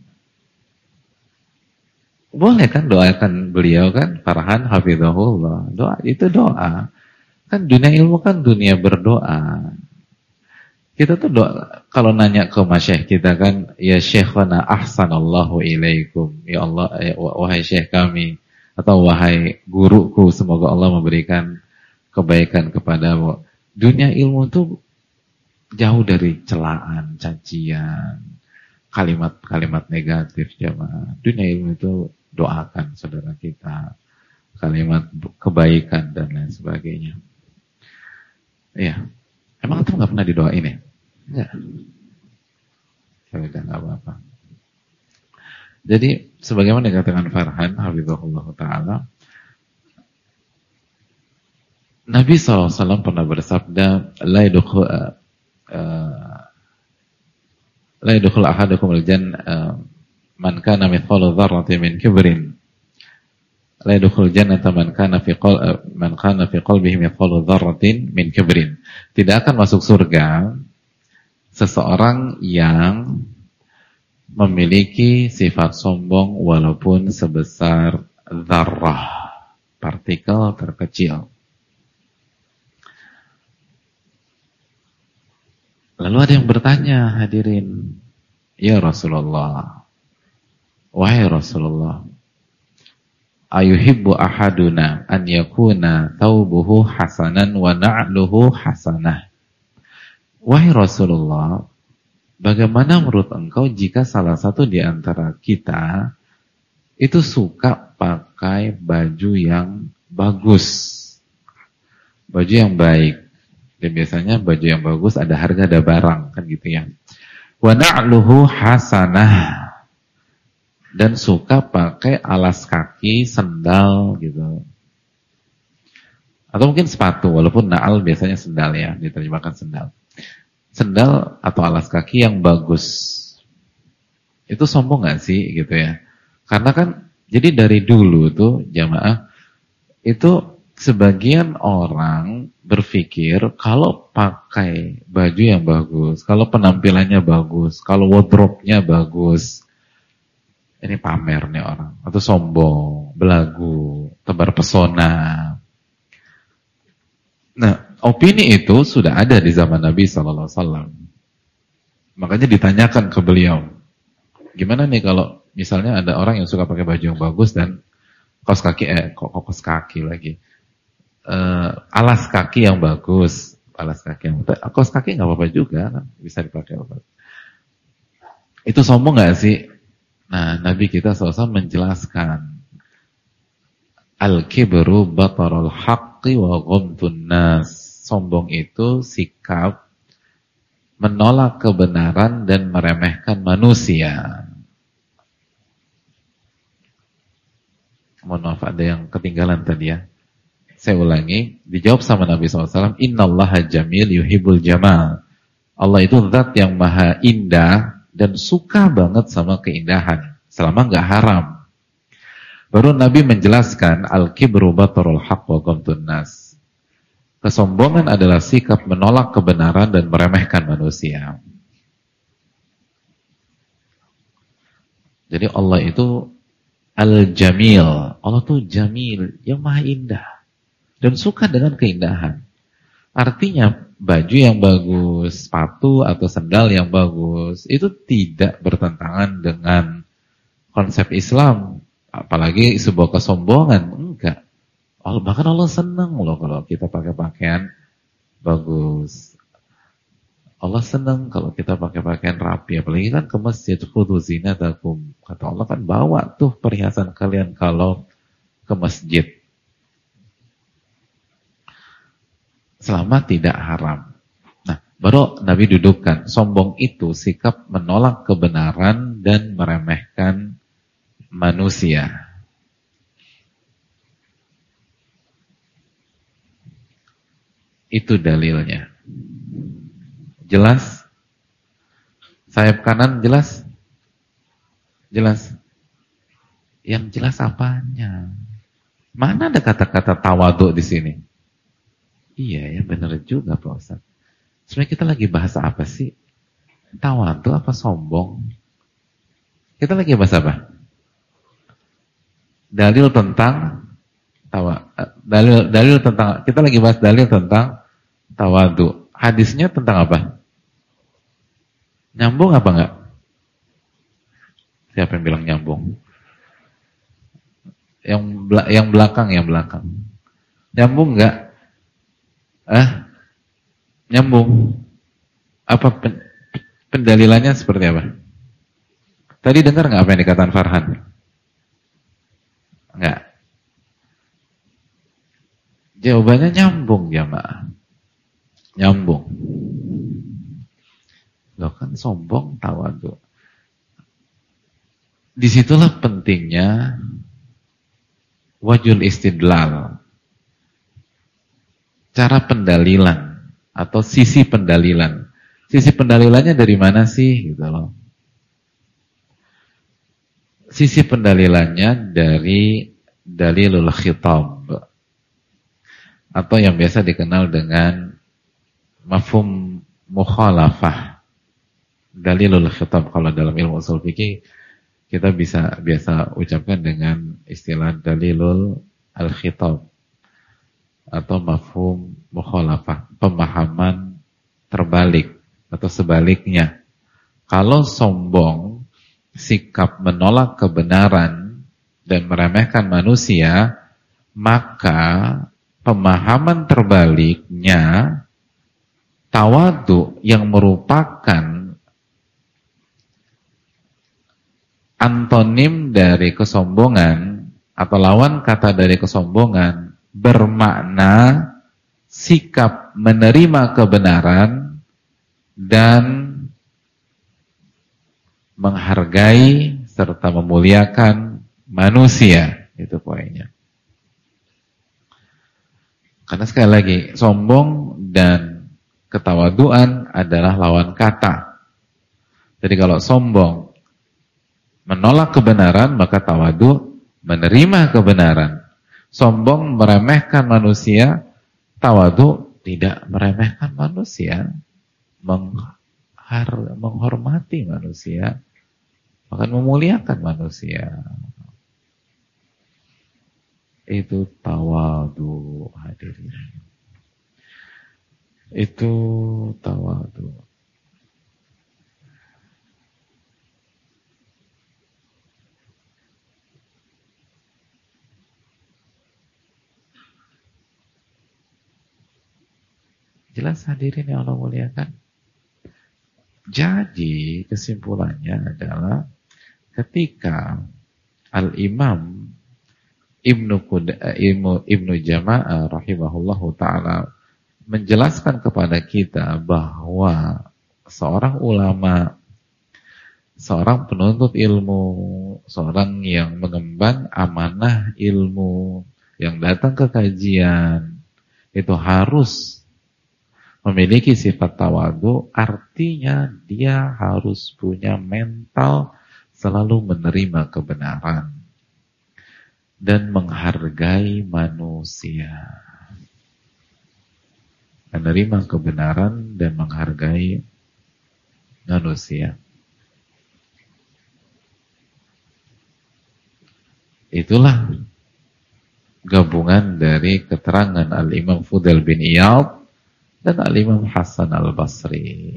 Boleh kan doakan beliau kan, Farhan hafizahullah. Doa itu doa. Kan dunia ilmu kan dunia berdoa. Kita tuh doa, kalau nanya ke masyayikh kita kan, ya syekhana ahsanallahu ilaikum. Ya Allah, wahai syekh kami, atau wahai guruku, semoga Allah memberikan kebaikan kepadamu. Dunia ilmu tuh jauh dari celaan, cacian, kalimat-kalimat negatif jemaah. Dunia ilmu itu doakan saudara kita, kalimat kebaikan dan lain sebagainya. Iya. Emang antum nggak pernah didoain ya? Enggak. Ya udah, nggak apa-apa. Jadi sebagaimana dikatakan Farhan hafizahullah taala, Nabi SAW pernah bersabda, la yadkhul ahadukum al-jannah man kana mithqala dzarratin min kibrin. La yadkhul jannata man kana fi qalbihi mithqalu dzarratin min kibrin. Tidak akan masuk surga seseorang yang memiliki sifat sombong walaupun sebesar dzarrah, partikel terkecil. Lalu ada yang bertanya, hadirin, ya Rasulullah, wahai Rasulullah, ayuhibbu ahaduna an yakuna thawbuhu hasanan wa na'luhu hasanah. Wahai Rasulullah, bagaimana menurut engkau jika salah satu di antara kita itu suka pakai baju yang bagus, baju yang baik. Dan biasanya baju yang bagus ada harga, ada barang, kan gitu ya. Wa na'luhu hasanah. Dan suka pakai alas kaki, sendal gitu. Atau mungkin sepatu, walaupun na'al biasanya sendal ya, diterjemahkan sendal. Sendal atau alas kaki yang bagus. Itu sombong gak sih gitu ya? Karena kan, jadi dari dulu tuh jamaah, itu sebagian orang berpikir kalau pakai baju yang bagus, kalau penampilannya bagus, kalau wardrobe-nya bagus, ini pamer nih orang, atau sombong, belagu, tebar pesona. Nah, opini itu sudah ada di zaman Nabi SAW. Makanya ditanyakan ke beliau, gimana nih kalau misalnya ada orang yang suka pakai baju yang bagus dan kaos kaki lagi, alas kaki yang bagus, kaos kaki nggak apa-apa juga, kan? Bisa dipakai apa? Itu sombong nggak sih? Nah, Nabi kita SAW menjelaskan, al-kibru batarul haqqi wa ghamtun nas. Sombong itu sikap menolak kebenaran dan meremehkan manusia. Mohon maaf, ada yang ketinggalan tadi ya. Saya ulangi, dijawab sama Nabi SAW, innallaha jamil yuhibbul jamal. Allah itu zat yang maha indah dan suka banget sama keindahan, selama nggak haram. Baru Nabi menjelaskan, al-kibru batarul haqq wa ghamtun nas. Kesombongan adalah sikap menolak kebenaran dan meremehkan manusia. Jadi Allah itu al-jamil. Allah itu jamil, yang maha indah dan suka dengan keindahan. Artinya baju yang bagus, sepatu atau sendal yang bagus itu tidak bertentangan dengan konsep Islam, apalagi sebuah kesombongan. Enggak. Bahkan Allah senang loh kalau kita pakai pakaian bagus. Allah senang kalau kita pakai pakaian rapi, apalagi kan ke masjid, khudhu zinatakum. Kata Allah kan, bawa tuh perhiasan kalian kalau ke masjid. Selama tidak haram. Nah, baru Nabi dudukkan, sombong itu sikap menolak kebenaran dan meremehkan manusia. Itu dalilnya. Jelas? Sayap kanan jelas? Jelas? Yang jelas apanya? Mana ada kata-kata tawadhu di sini? Iya ya, benar juga Pak Ustaz. Sebenarnya kita lagi bahas apa sih? Tawadhu apa sombong? Kita lagi bahas apa? Dalil tentang dalil tentang, kita lagi bahas dalil tentang tawadhu. Hadisnya tentang apa? Nyambung apa enggak? Siapa yang bilang nyambung? Yang belakang. Nyambung enggak? Nyambung. Apa pendalilannya seperti apa? Tadi dengar enggak apa yang dikatakan Farhan? Enggak. Jawabannya nyambung, jamaah. Nyambung. Loh kan sombong, tawadhu. Disitulah pentingnya wajhul istidlal. Cara pendalilan atau sisi pendalilan. Sisi pendalilannya dari mana sih gitu loh. Sisi pendalilannya dari dalilul khitab atau yang biasa dikenal dengan mafhum mukhalafah. Dalilul khitab kalau dalam ilmu ushul fikih kita biasa ucapkan dengan istilah dalilul al-khitab atau mafhum mukhalafah, pemahaman terbalik atau sebaliknya. Kalau sombong, sikap menolak kebenaran dan meremehkan manusia, maka pemahaman terbaliknya tawadhu yang merupakan antonim dari kesombongan atau lawan kata dari kesombongan bermakna sikap menerima kebenaran dan menghargai serta memuliakan manusia. Itu poinnya. Karena sekali lagi, sombong dan ketawaduan adalah lawan kata. Jadi kalau sombong menolak kebenaran, maka tawadhu menerima kebenaran. Sombong meremehkan manusia, tawadhu tidak meremehkan manusia, menghormati manusia, bahkan memuliakan manusia. Itu tawadhu, hadirin. Itu tawadhu. Jelas hadirin yang Allah muliakan. Jadi kesimpulannya adalah ketika Al-Imam Ibnu Jama'ah rahimahullahu ta'ala menjelaskan kepada kita bahwa seorang ulama, seorang penuntut ilmu, seorang yang mengemban amanah ilmu, yang datang ke kajian, itu harus memiliki sifat tawadhu, artinya dia harus punya mental selalu menerima kebenaran dan menghargai manusia. Menerima kebenaran dan menghargai manusia. Itulah gabungan dari keterangan Al-Imam Fudail bin Iyad dan Al-Imam Hasan Al-Basri.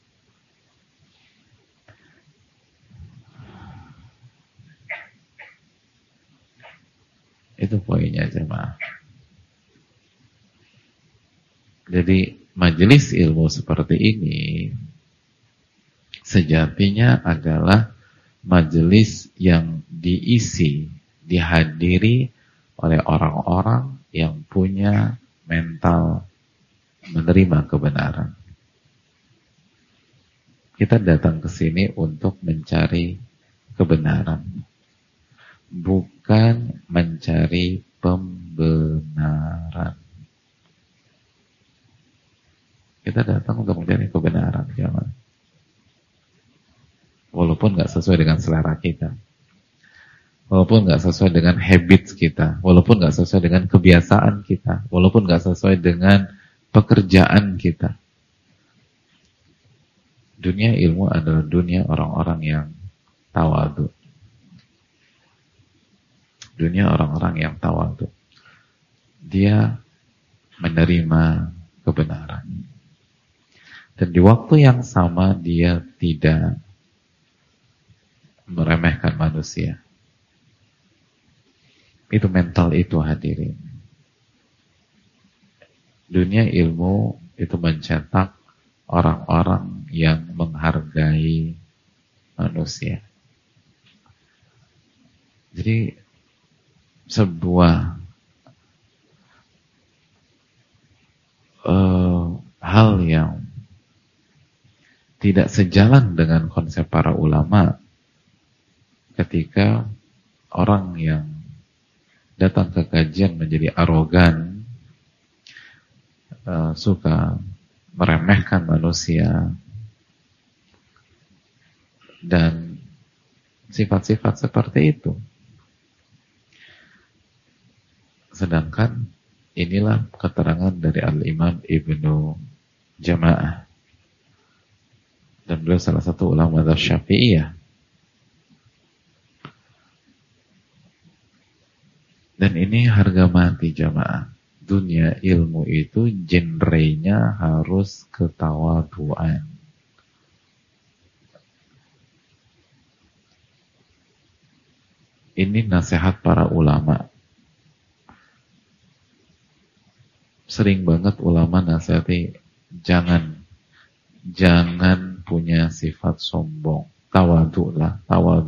Itu poinnya jemaah. Jadi majelis ilmu seperti ini sejatinya adalah majelis yang dihadiri oleh orang-orang yang punya mental menerima kebenaran. Kita datang ke sini untuk mencari kebenaran, bukan mencari pembenaran. Kita datang untuk mencari kebenaran, jangan. Walaupun nggak sesuai dengan selera kita, walaupun nggak sesuai dengan habits kita, walaupun nggak sesuai dengan kebiasaan kita, walaupun nggak sesuai dengan pekerjaan kita. Dunia ilmu adalah dunia orang-orang yang tawadhu. Dunia orang-orang yang tawadhu. Dia menerima kebenaran. Dan di waktu yang sama dia tidak meremehkan manusia. Itu mental itu hadirin. Dunia ilmu itu mencetak orang-orang yang menghargai manusia. Jadi sebuah hal yang tidak sejalan dengan konsep para ulama ketika orang yang datang ke kajian menjadi arogan, suka meremehkan manusia, dan sifat-sifat seperti itu. Sedangkan inilah keterangan dari Al-Imam Ibnu Jama'ah, dan beliau salah satu ulama mazhab Syafi'iyah. Dan ini harga mati jamaah. Dunia ilmu itu genrenya harus ketawaduan. Ini nasihat para ulama. Sering banget ulama nasihati, jangan punya sifat sombong. Tawaduklah.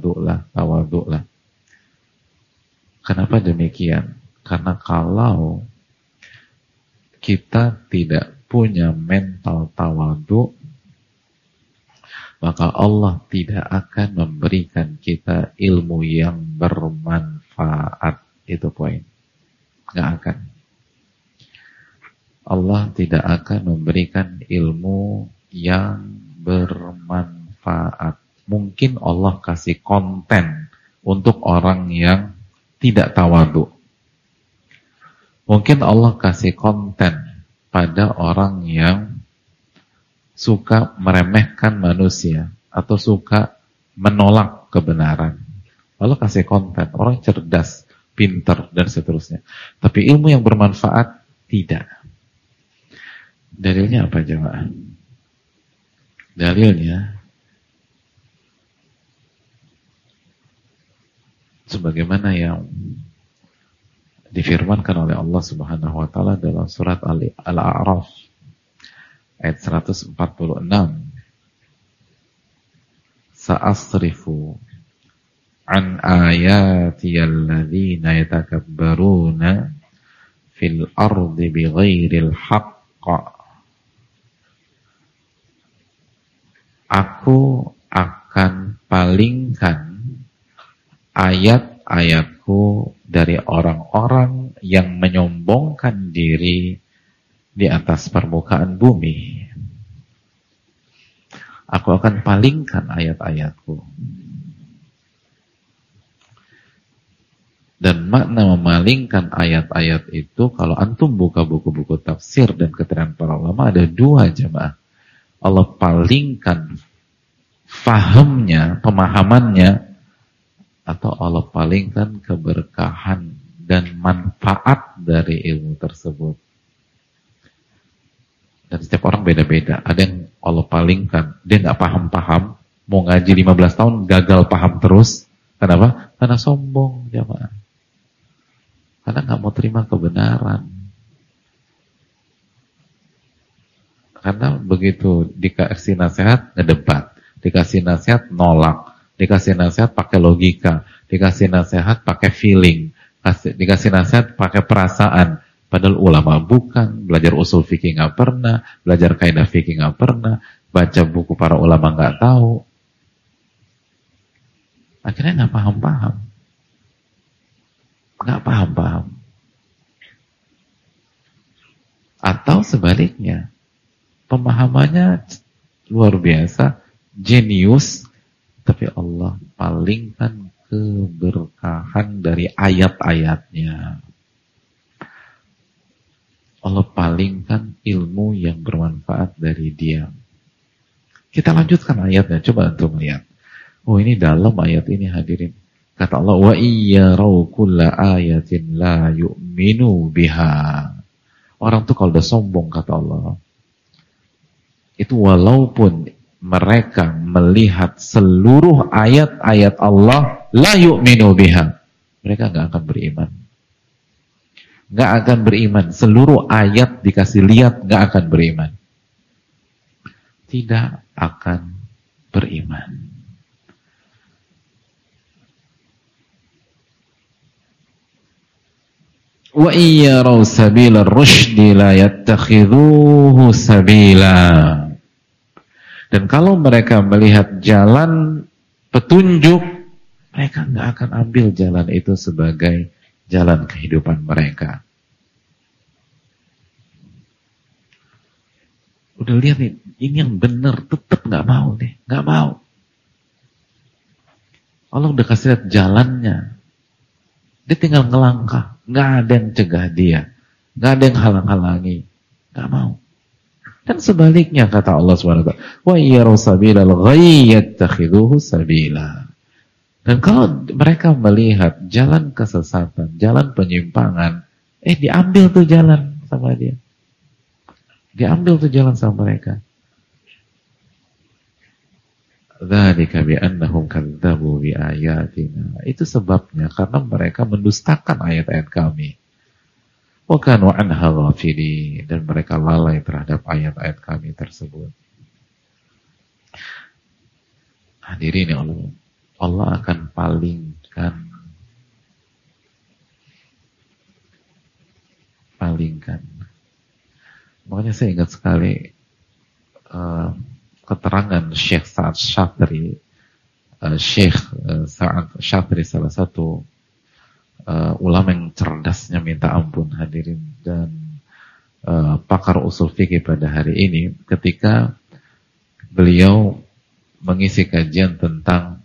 Kenapa demikian? Karena kalau kita tidak punya mental tawadhu, maka Allah tidak akan memberikan kita ilmu yang bermanfaat. Itu poin. Nggak akan. Allah tidak akan memberikan ilmu yang bermanfaat. Mungkin Allah kasih konten untuk orang yang tidak tawadhu. Mungkin Allah kasih konten pada orang yang suka meremehkan manusia atau suka menolak kebenaran. Allah kasih konten, orang cerdas, pintar, dan seterusnya. Tapi ilmu yang bermanfaat, tidak. Dalilnya apa jemaah? Dalilnya sebagaimana yang difirmankan oleh Allah Subhanahu wa taala dalam surat Al-A'raf ayat 146. Sa'asrifu an ayati alladzina yatakabbaruna fil ardi bighairil haqq. Aku akan palingkan ayat-ayatku dari orang-orang yang menyombongkan diri di atas permukaan bumi. Aku akan palingkan ayat-ayatku. Dan makna memalingkan ayat-ayat itu, kalau antum buka buku-buku tafsir dan keterangan para ulama, ada dua jemaah. Allah palingkan fahamnya, pemahamannya, atau Allah palingkan keberkahan dan manfaat dari ilmu tersebut. Dan setiap orang beda-beda. Ada yang Allah palingkan, dia nggak paham-paham, mau ngaji 15 tahun gagal paham terus. Kenapa? Karena sombong jemaah. Karena nggak mau terima kebenaran. Karena begitu dikasih nasihat, ngedebat. dikasih nasihat nolak, dikasih nasihat pakai logika, dikasih nasihat pakai feeling, dikasih nasihat pakai perasaan. Padahal ulama bukan, belajar usul fikih nggak pernah, belajar kaidah fikih nggak pernah, baca buku para ulama nggak tahu. Akhirnya nggak paham-paham, nggak paham-paham. Atau sebaliknya, pemahamannya luar biasa, jenius, tapi Allah palingkan keberkahan dari ayat-ayatnya. Allah palingkan ilmu yang bermanfaat dari dia. Kita lanjutkan ayatnya, coba untuk melihat. Oh, ini dalam ayat ini hadirin. Kata Allah, wa iyyarau kulla ayatin la yu'minu biha. Orang tuh kalau udah sombong, kata Allah, itu walaupun mereka melihat seluruh ayat-ayat Allah, la yu'minu biha, mereka gak akan beriman. Gak akan beriman. Seluruh ayat dikasih lihat, gak akan beriman. Tidak akan beriman. Wa iyyaraw sabila ar-rusydi la yattakhidhuhu sabila. Dan kalau mereka melihat jalan petunjuk, mereka nggak akan ambil jalan itu sebagai jalan kehidupan mereka. Udah lihat nih, ini yang benar, tetap nggak mau nih, nggak mau. Allah udah kasih lihat jalannya, dia tinggal ngelangkah, nggak ada yang cegah dia, nggak ada yang halang-halangi, nggak mau. Dan sebaliknya kata Allah SWT, wa iyyaru sabilal ghayy yattakhidhuhu sabila. Dan kalau mereka melihat jalan kesesatan, jalan penyimpangan, diambil tuh jalan sama dia. Diambil tuh jalan sama mereka. Dzalika bi annahum kadzdzabu bi ayatina. Itu sebabnya karena mereka mendustakan ayat-ayat kami. Wa kanu anha ghafilin, dan mereka lalai terhadap ayat-ayat kami tersebut. Hadirin ya Allah, Allah akan palingkan Makanya saya ingat sekali keterangan Syekh Sa'ad Syatri. Syekh Sa'ad Syatri salah satu ulama yang cerdasnya minta ampun hadirin, dan pakar usul fikih pada hari ini, ketika beliau mengisi kajian tentang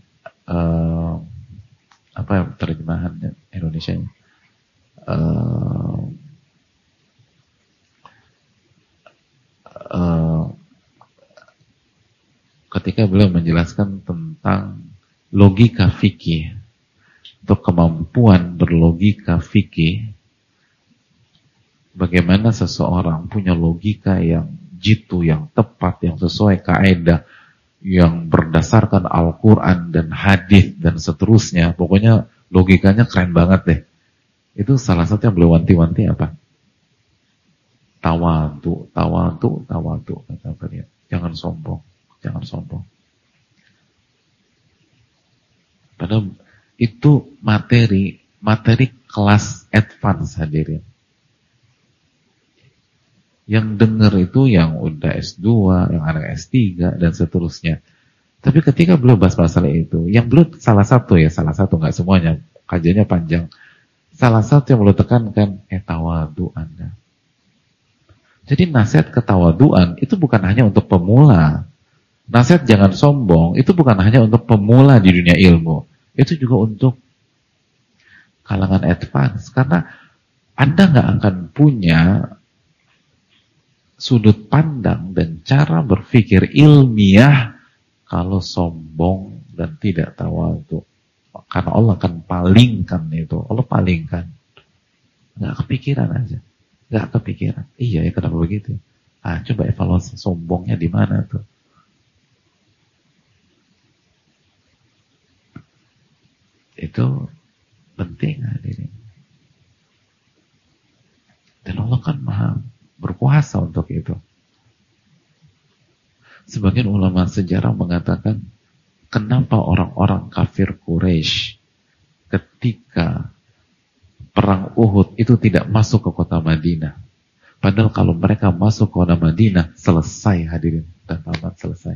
apa terjemahannya Indonesianya, ketika beliau menjelaskan tentang logika fikih, untuk kemampuan berlogika fikih, bagaimana seseorang punya logika yang jitu, yang tepat, yang sesuai kaidah, yang berdasarkan Al-Quran dan hadis dan seterusnya. Pokoknya logikanya keren banget deh. Itu salah satu yang beliau wanti-wanti apa? Tawadu, kata beliau. Jangan sombong. Padahal itu materi kelas advance hadirin. Yang dengar itu yang udah S2, yang anak S3 dan seterusnya. Tapi ketika beliau bahas masalah itu, yang beliau salah satu, nggak semuanya, kajiannya panjang. Salah satu yang beliau tekankan, tawadu Anda. Jadi nasihat ketawaduan itu bukan hanya untuk pemula. Nasihat jangan sombong itu bukan hanya untuk pemula di dunia ilmu. Itu juga untuk kalangan advance. Karena Anda nggak akan punya sudut pandang dan cara berpikir ilmiah kalau sombong dan tidak tawadhu. Karena Allah akan palingkan itu. Allah palingkan. Nggak kepikiran aja. Nggak kepikiran. Iya ya, kenapa begitu? Coba evaluasi sombongnya di mana tuh? Itu penting hadirin. Dan Allah kan maha berkuasa untuk itu. Sebagaimana Sebagian ulama sejarah mengatakan, kenapa orang-orang kafir Quraisy ketika perang Uhud itu tidak masuk ke kota Madinah? Padahal kalau mereka masuk ke kota Madinah, selesai hadirin dan tamat, selesai.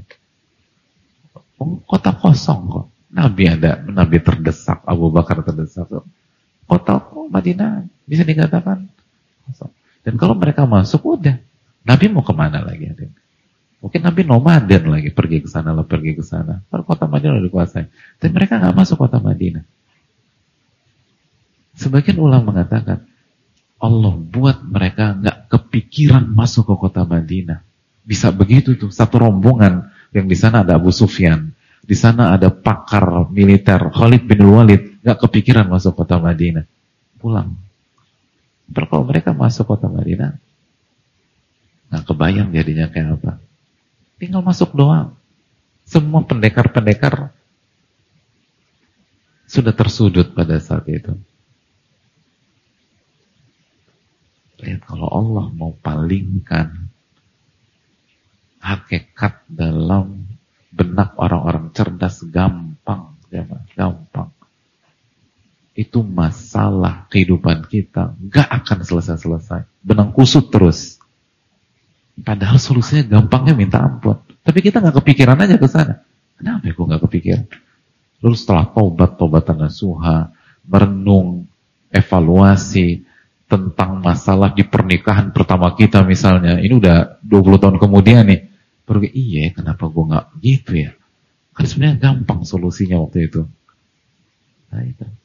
Kota kosong kok. Nabi terdesak, Abu Bakar terdesak. Kota Madinah bisa dikatakan kosong. Dan kalau mereka masuk, udah. Nabi mau kemana lagi? Mungkin Nabi nomaden lagi, pergi ke sana, pergi ke sana. Kalau kota Madinah udah dikuasai. Dan mereka nggak masuk kota Madinah. Sebagian ulama mengatakan, Allah buat mereka nggak kepikiran masuk ke kota Madinah. Bisa begitu tuh, satu rombongan yang di sana ada Abu Sufyan, di sana ada pakar militer Khalid bin Walid, nggak kepikiran masuk kota Madinah, pulang. Terus kalau mereka masuk kota Madinah, nggak kebayang jadinya kayak apa. Tinggal masuk doang. Semua pendekar-pendekar sudah tersudut pada saat itu. Lihat, kalau Allah mau palingkan hakikat dalam benak orang-orang cerdas, gampang, gampang. Itu masalah kehidupan kita gak akan selesai-selesai, benang kusut terus. Padahal solusinya gampangnya minta ampun, tapi kita gak kepikiran aja ke sana. Kenapa aku gak kepikiran? Lalu setelah taubat-taubatan nasuha, merenung, evaluasi tentang masalah di pernikahan pertama kita misalnya, ini udah 20 tahun kemudian nih, baru iya kenapa gue gak gitu ya? Kan sebenarnya gampang solusinya waktu itu. Nah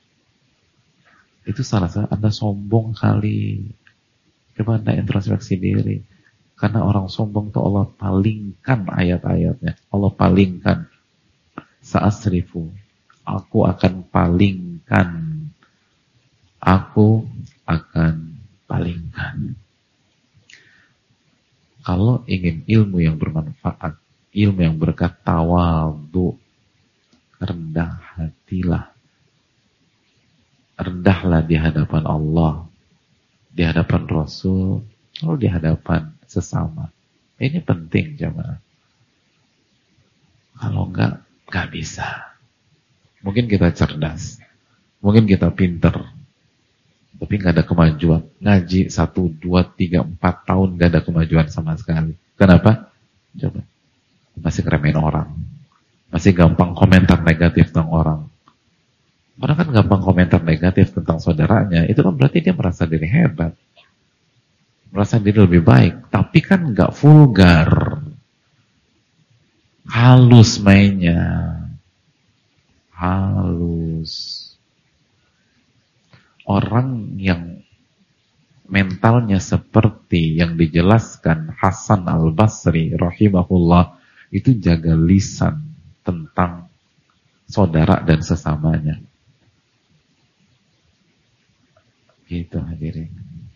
itu salah satu, Anda sombong kali. Coba Anda introspeksi diri. Karena orang sombong itu Allah palingkan ayat-ayatnya. Allah palingkan. Sa'asrifu, aku akan palingkan. Aku akan palingkan. Kalau ingin ilmu yang bermanfaat, ilmu yang berkat, tawadhu, rendah hatilah. Rendahlah di hadapan Allah, di hadapan Rasul, lalu di hadapan sesama. Ini penting jemaah. Kalau enggak bisa. Mungkin kita cerdas, mungkin kita pinter, tapi nggak ada kemajuan. Ngaji 1, 2, 3, 4 tahun nggak ada kemajuan sama sekali. Kenapa? Coba. Masih ngeremehin orang. Masih gampang komentar negatif tentang orang. Orang kan gampang komentar negatif tentang saudaranya. Itu kan berarti dia merasa diri hebat. Merasa diri lebih baik. Tapi kan nggak vulgar. Halus mainnya. Halus. Orang yang mentalnya seperti yang dijelaskan Hasan Al-Basri rahimahullah, itu jaga lisan tentang saudara dan sesamanya. Gitu hadirin.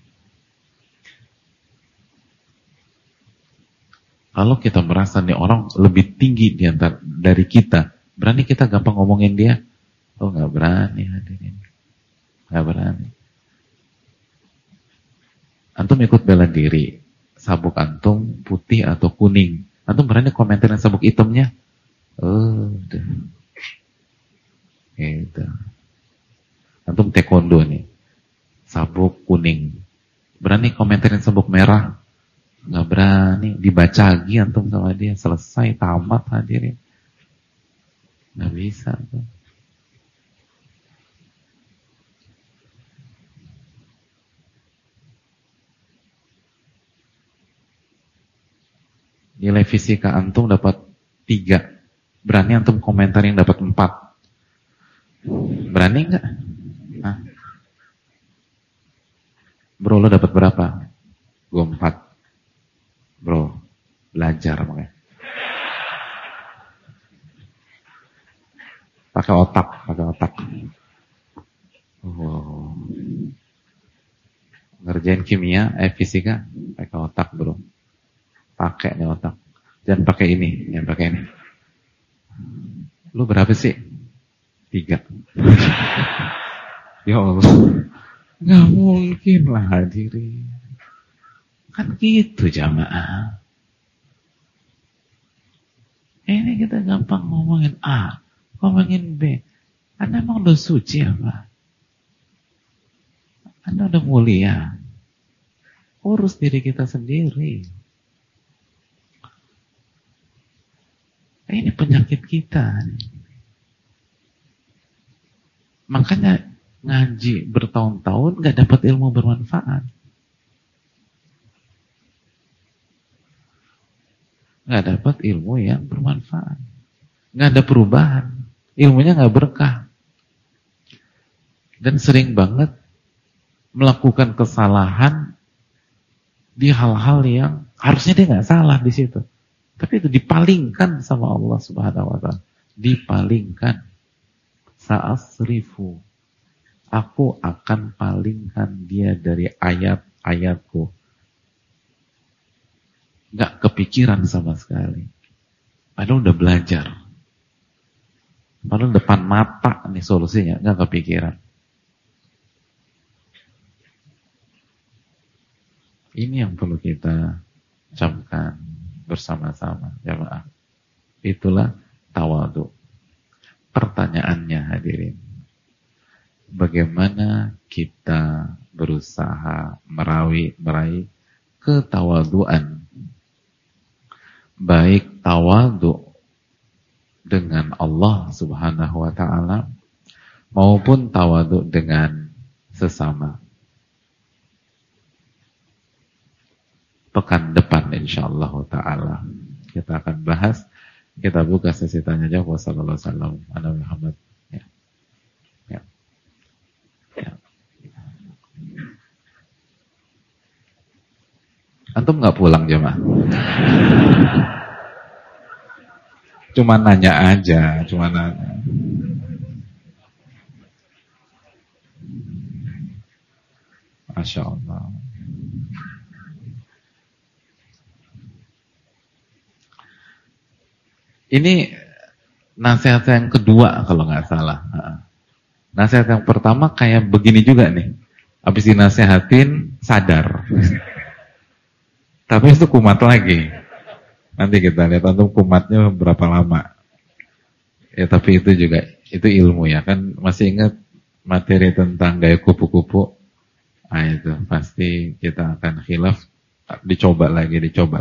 Kalau kita merasa nih orang lebih tinggi dari kita, berani kita gampang ngomongin dia? Oh nggak berani hadirin. Nggak berani. Antum ikut bela diri, sabuk antum putih atau kuning, antum berani komentarin sabuk hitamnya? Udah. Gitu. Antum taekwondo nih, sabuk kuning, berani komentarin sabuk merah? Nggak berani. Dibacagi antum sama dia, selesai, tamat hadirin. Nggak bisa tuh. Nilai fisika antum dapat 3. Berani antum komentar yang dapat 4. Berani nggak? Hah? Bro, lo dapat berapa? Gue 4. Bro, belajar makanya. Pakai otak. Oh. Ngerjain kimia, fisika, pakai otak bro. Pakai nih otak. Jangan pakai ini, yang pakai ini. Lu berapa sih? 3. Ya Allah. Nggak mungkin lah hadirin. Kan gitu jamaah. Ini kita gampang ngomongin A, ngomongin B. Anda emang udah suci apa? Anda udah mulia. Urus diri kita sendiri. Ini penyakit kita. Makanya ngaji bertahun-tahun gak dapat ilmu bermanfaat. Gak dapat ilmu yang bermanfaat. Gak ada perubahan. Ilmunya gak berkah. Dan sering banget melakukan kesalahan di hal-hal yang harusnya dia gak salah di situ. Tapi itu dipalingkan sama Allah Subhanahu wa ta'ala. Dipalingkan. Sa'asrifu. Aku akan palingkan dia dari ayat-ayatku. Gak kepikiran sama sekali. Padahal udah belajar. Padahal depan mata nih solusinya. Gak kepikiran. Ini yang perlu kita camkan bersama-sama, jamaah. Itulah tawadhu. Pertanyaannya hadirin. Bagaimana kita berusaha meraih ketawadhuan? Baik tawadhu dengan Allah Subhanahu wa ta'ala maupun tawadhu dengan sesama. Pekan depan insyaallah ta'ala kita akan bahas. Kita buka sesi tanya jawab. Wassallallahu alaihi wasallam Muhammad. Ya. Ya. Ya. Antum nggak pulang jemaah? Cuma nanya aja, cuma nanya. Masya Allah. Ini nasihat yang kedua kalau nggak salah. Nasihat yang pertama kayak begini juga nih. Habis dinasehatin sadar. Tapi itu kumat lagi. Nanti kita lihat antum kumatnya berapa lama. Ya tapi itu juga itu ilmu ya kan. Masih ingat materi tentang gaya kupu-kupu? Ah itu pasti kita akan khilaf. Dicoba lagi.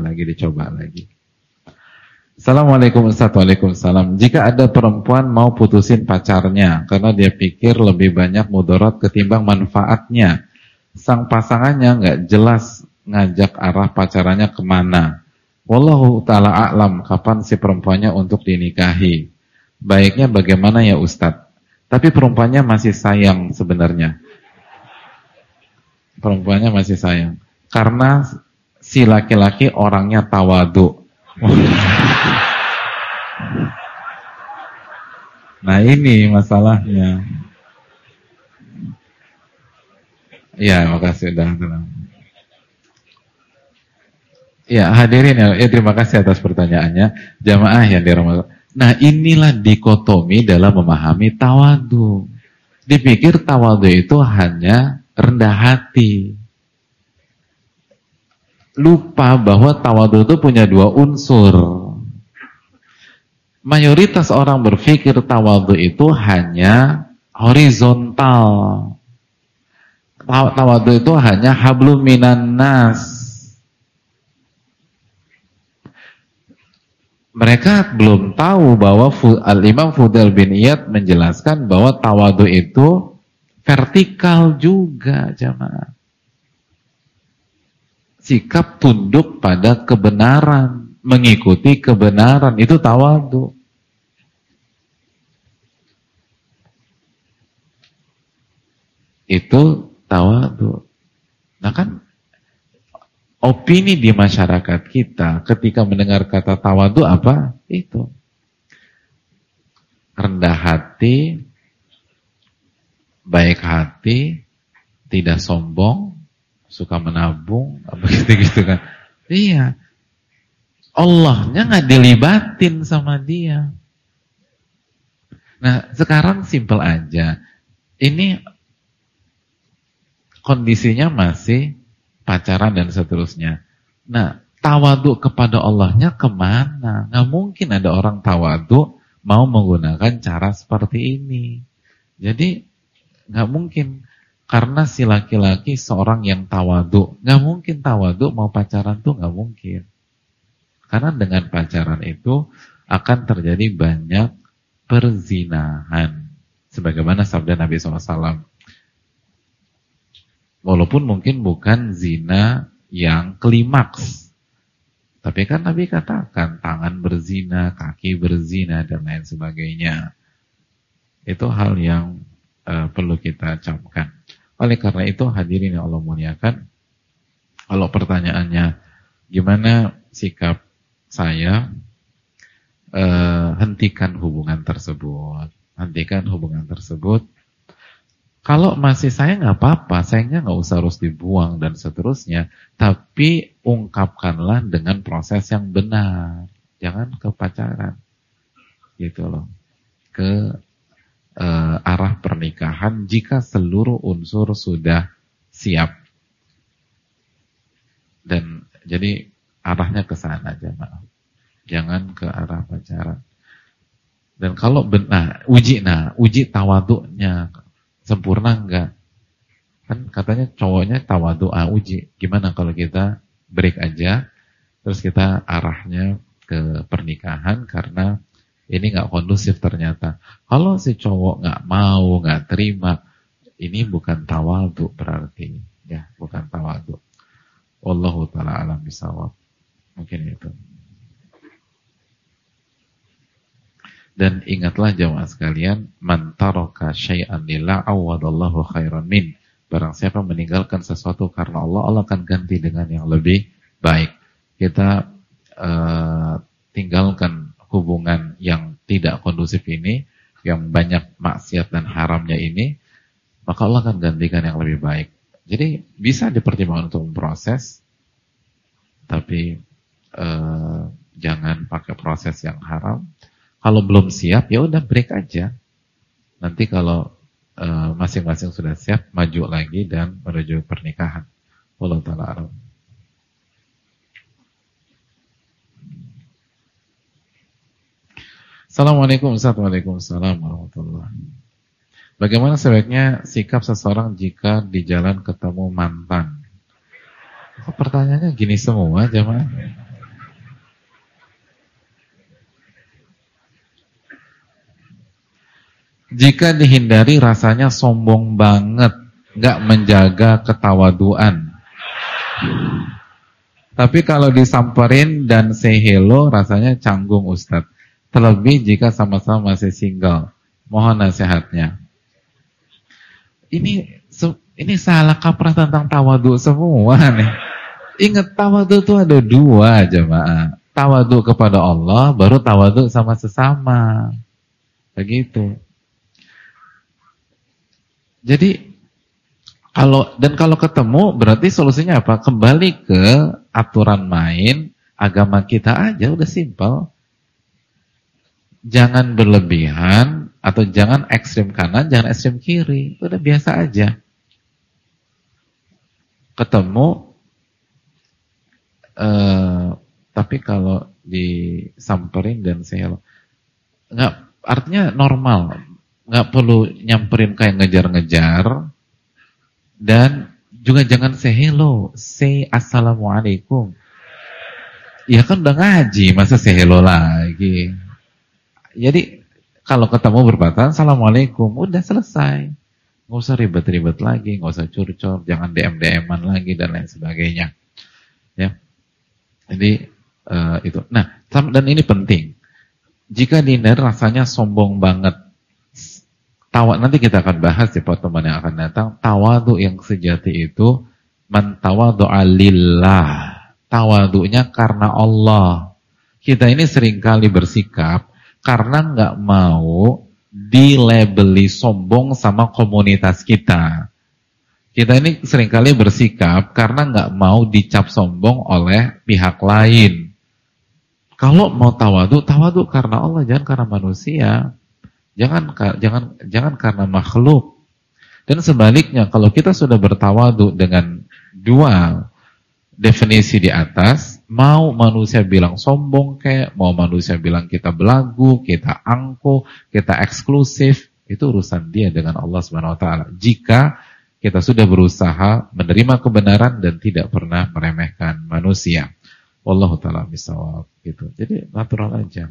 Assalamualaikum Ustaz. Waalaikumsalam. Jika ada perempuan mau putusin pacarnya karena dia pikir lebih banyak mudarat ketimbang manfaatnya, sang pasangannya nggak jelas ngajak arah pacarannya kemana. Wallahu ta'ala a'lam kapan si perempuannya untuk dinikahi. Baiknya bagaimana ya Ustaz? Tapi perempuannya masih sayang sebenarnya. Perempuannya masih sayang karena si laki-laki orangnya tawadhu. Nah ini masalahnya. Ya makasih udah tenang. Ya hadirin ya terima kasih atas pertanyaannya jamaah yang dirahmati. Nah inilah dikotomi dalam memahami tawadhu. Dipikir tawadhu itu hanya rendah hati. Lupa bahwa tawadhu itu punya dua unsur. Mayoritas orang berpikir tawadhu itu hanya horizontal. Tawadhu itu hanya hablum minan nas. Mereka belum tahu bahwa Al-Imam Fudail bin Iyad menjelaskan bahwa tawadhu itu vertikal juga, jamaah. Sikap tunduk pada kebenaran, mengikuti kebenaran, itu tawadhu. Itu tawadhu. Nah kan opini di masyarakat kita ketika mendengar kata tawadhu apa? Itu rendah hati, baik hati, tidak sombong, suka menabung, apa gitu kan. Iya. Allahnya nggak dilibatin sama dia. Nah, sekarang simpel aja. Ini kondisinya masih pacaran dan seterusnya. Nah, tawadu kepada Allahnya kemana? Nggak mungkin ada orang tawadu mau menggunakan cara seperti ini. Jadi nggak mungkin, karena si laki-laki seorang yang tawadu, nggak mungkin tawadu mau pacaran tuh nggak mungkin. Karena dengan pacaran itu akan terjadi banyak perzinahan. Sebagaimana sabda Nabi SAW. Walaupun mungkin bukan zina yang klimaks. Tapi kan Nabi katakan tangan berzina, kaki berzina, dan lain sebagainya. Itu hal yang perlu kita camkan. Oleh karena itu hadirin yang Allah muliakan, kalau pertanyaannya gimana sikap saya, hentikan hubungan tersebut. Hentikan hubungan tersebut. Kalau masih sayang nggak apa-apa, sayangnya nggak usah harus dibuang dan seterusnya. Tapi ungkapkanlah dengan proses yang benar. Jangan ke pacaran, gitu loh. Ke arah pernikahan jika seluruh unsur sudah siap. Dan jadi arahnya ke sana aja, maaf. Jangan ke arah pacaran. Dan kalau benar, uji tawaduknya. Sempurna enggak? Kan katanya cowoknya tawadu, uji. Gimana kalau kita break aja, terus kita arahnya ke pernikahan karena ini enggak kondusif ternyata. Kalau si cowok enggak mau, enggak terima, ini bukan tawadu berarti. Ya, bukan tawadu. Wallahu ta'ala alam bisawab. Mungkin itu. Dan ingatlah jamaah sekalian, man taraka syai'an lillah awadallahu khairan min. Barang siapa meninggalkan sesuatu karena Allah, Allah akan ganti dengan yang lebih baik. Kita tinggalkan hubungan yang tidak kondusif ini, yang banyak maksiat dan haramnya ini, maka Allah akan gantikan yang lebih baik. Jadi bisa dipertimbangkan untuk memproses, tapi jangan pakai proses yang haram. Kalau belum siap, ya udah break aja. Nanti kalau masing-masing sudah siap, maju lagi dan menuju pernikahan. Wallahu ta'ala a'lam. Assalamualaikum Waalaikumsalam warahmatullahi. Bagaimana sebaiknya sikap seseorang jika di jalan ketemu mantan? Kok pertanyaannya gini semua, jemaah? Jika dihindari rasanya sombong banget, nggak menjaga ketawaduan. Tapi kalau disamperin dan say hello, rasanya canggung Ustadz. Terlebih jika sama-sama masih single. Mohon nasihatnya. Ini salah kaprah tentang tawadu semua nih. Ingat, tawadu itu ada dua, jemaah. Tawadu kepada Allah, baru tawadu sama sesama. Begitu. Jadi kalau ketemu berarti solusinya apa? Kembali ke aturan main agama kita aja, udah simpel. Jangan berlebihan atau jangan ekstrem kanan, jangan ekstrem kiri, udah biasa aja. Ketemu, tapi kalau disamperin dan nggak, artinya normal. Nggak perlu nyamperin kayak ngejar-ngejar, dan juga jangan say hello, say assalamualaikum. Ya kan udah ngaji, masa say hello lagi. Jadi kalau ketemu berpapasan, assalamualaikum, udah selesai. Nggak usah ribet-ribet lagi, nggak usah curcol, jangan DM-DM-an lagi dan lain sebagainya. Ya, jadi itu. Nah, dan ini penting. Jika dihindari rasanya sombong banget. Nanti kita akan bahas di pertemuan yang akan datang. Tawadu yang sejati itu man tawadu'a lillah. Tawadunya karena Allah. Kita ini seringkali bersikap karena nggak mau dilabeli sombong sama komunitas kita. Kita ini seringkali bersikap karena nggak mau dicap sombong oleh pihak lain. Kalau mau tawadu karena Allah, jangan karena manusia. Jangan karena makhluk. Dan sebaliknya, kalau kita sudah bertawadu dengan dua definisi di atas, Mau manusia bilang sombong mau manusia bilang kita belagu, kita angkuh, kita eksklusif, itu urusan dia dengan Allah Subhanahu wa taala. Jika kita sudah berusaha menerima kebenaran dan tidak pernah meremehkan manusia. Wallahu taala bisawab gitu. Jadi natural aja.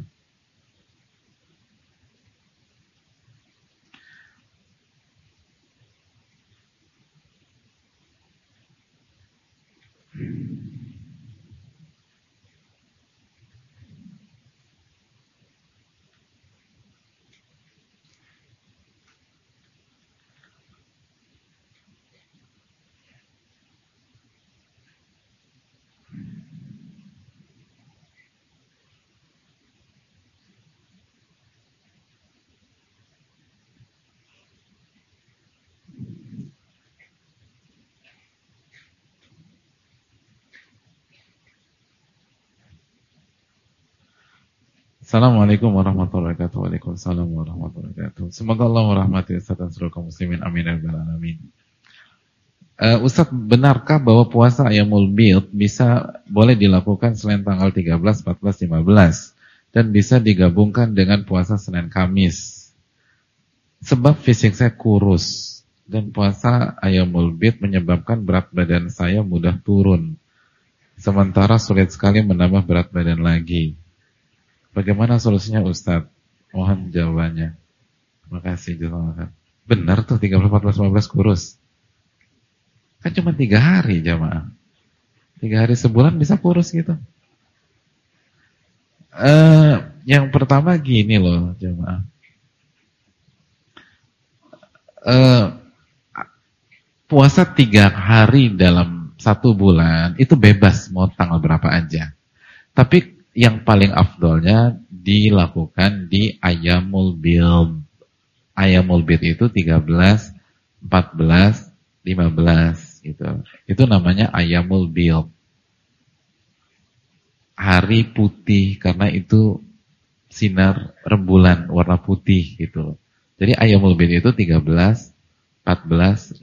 Assalamualaikum warahmatullahi wabarakatuh. Waalaikumsalam warahmatullahi wabarakatuh. Semoga Allah merahmati Ustaz dan seluruh kaum muslimin. Amin ya rabbal alamin. Ustaz, benarkah bahwa puasa Ayyamul Bid boleh dilakukan selain tanggal 13, 14, 15 dan bisa digabungkan dengan puasa Senin Kamis? Sebab fisik saya kurus dan puasa Ayyamul Bid menyebabkan berat badan saya mudah turun. Sementara sulit sekali menambah berat badan lagi. Bagaimana solusinya Ustaz? Mohon jawabannya. Terima kasih. Benar tuh 13, 14, 15 kurus. Kan cuma 3 hari jamaah. 3 hari sebulan bisa kurus gitu. Yang pertama gini loh jamaah. Puasa 3 hari dalam 1 bulan itu bebas mau tanggal berapa aja. Tapi yang paling afdolnya dilakukan di Ayyamul Bid. Ayyamul Bid itu 13, 14, 15 gitu. Itu namanya Ayyamul Bid. Hari putih karena itu sinar rembulan warna putih gitu. Jadi Ayyamul Bid itu 13, 14, 15.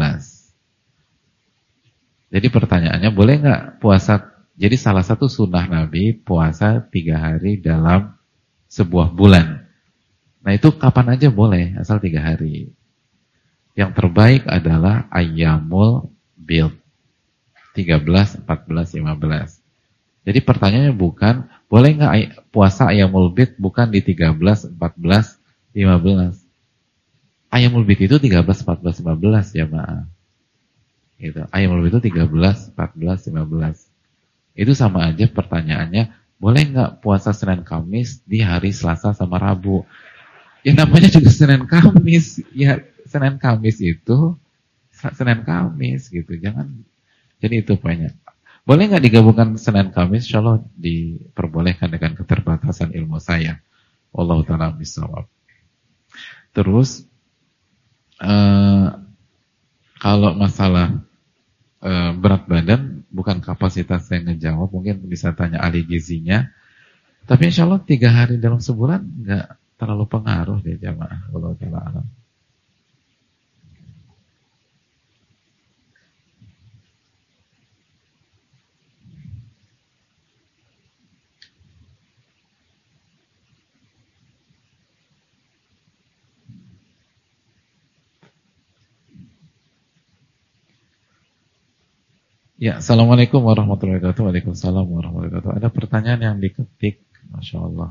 Jadi pertanyaannya boleh nggak puasa? Jadi salah satu sunnah Nabi puasa 3 hari dalam sebuah bulan. Nah itu kapan aja boleh, asal 3 hari. Yang terbaik adalah Ayyamul Bid 13, 14, 15. Jadi pertanyaannya bukan boleh nggak puasa Ayyamul Bid bukan di 13, 14, 15. Ayyamul Bid itu 13, 14, 15 ya maaf. Gitu. Ayyamul Bid itu 13, 14, 15. Itu sama aja pertanyaannya, boleh nggak puasa Senin Kamis di hari Selasa sama Rabu? Ya namanya juga Senin Kamis. Ya Senin Kamis itu Senin Kamis gitu. Jangan. Jadi itu poinnya. Boleh nggak digabungkan Senin Kamis? Insya Allah diperbolehkan dengan keterbatasan ilmu saya. Wallahu ta'ala bishawab. Terus kalau masalah berat badan bukan kapasitas saya ngejawab, mungkin bisa tanya ahli gizinya. Tapi insya Allah 3 hari dalam sebulan nggak terlalu pengaruh deh jamaah. Wallahu ta'ala alam. Ya, Assalamualaikum warahmatullahi wabarakatuh. Waalaikumsalam warahmatullahi wabarakatuh. Ada pertanyaan yang diketik, Masya Allah.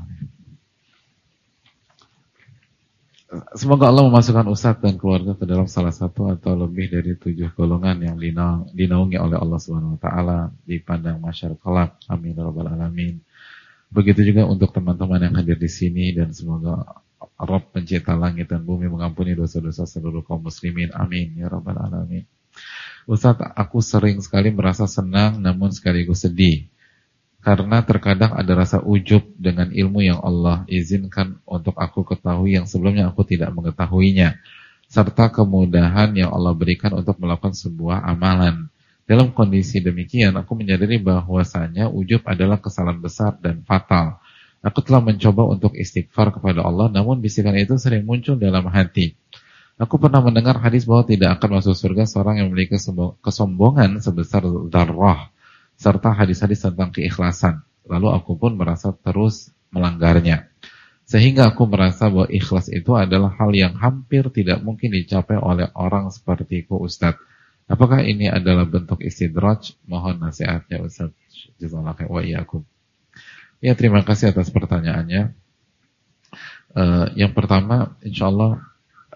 Semoga Allah memasukkan Ustadz dan keluarga ke dalam salah satu atau lebih dari 7 golongan yang dinaungi oleh Allah Subhanahu Wa Taala di pandang masyarakat kelak. Amin ya rabbal alamin. Begitu juga untuk teman-teman yang hadir di sini dan semoga Rabb pencipta langit dan bumi mengampuni dosa-dosa seluruh kaum muslimin. Amin ya rabbal alamin. Ustaz, aku sering sekali merasa senang namun sekaligus sedih. Karena terkadang ada rasa ujub dengan ilmu yang Allah izinkan untuk aku ketahui yang sebelumnya aku tidak mengetahuinya. Serta kemudahan yang Allah berikan untuk melakukan sebuah amalan. Dalam kondisi demikian, aku menyadari bahwasanya ujub adalah kesalahan besar dan fatal. Aku telah mencoba untuk istighfar kepada Allah, namun bisikan itu sering muncul dalam hati. Aku pernah mendengar hadis bahwa tidak akan masuk surga seorang yang memiliki kesombongan sebesar darah. serta hadis-hadis tentang keikhlasan. Lalu aku pun merasa terus melanggarnya. Sehingga aku merasa bahwa ikhlas itu adalah hal yang hampir tidak mungkin dicapai oleh orang sepertiku, Ustadz. Apakah ini adalah bentuk istidraj? Mohon nasihatnya, Ustadz. Jazakallahu wa iyyakum. Ya, terima kasih atas pertanyaannya. Yang pertama, insyaallah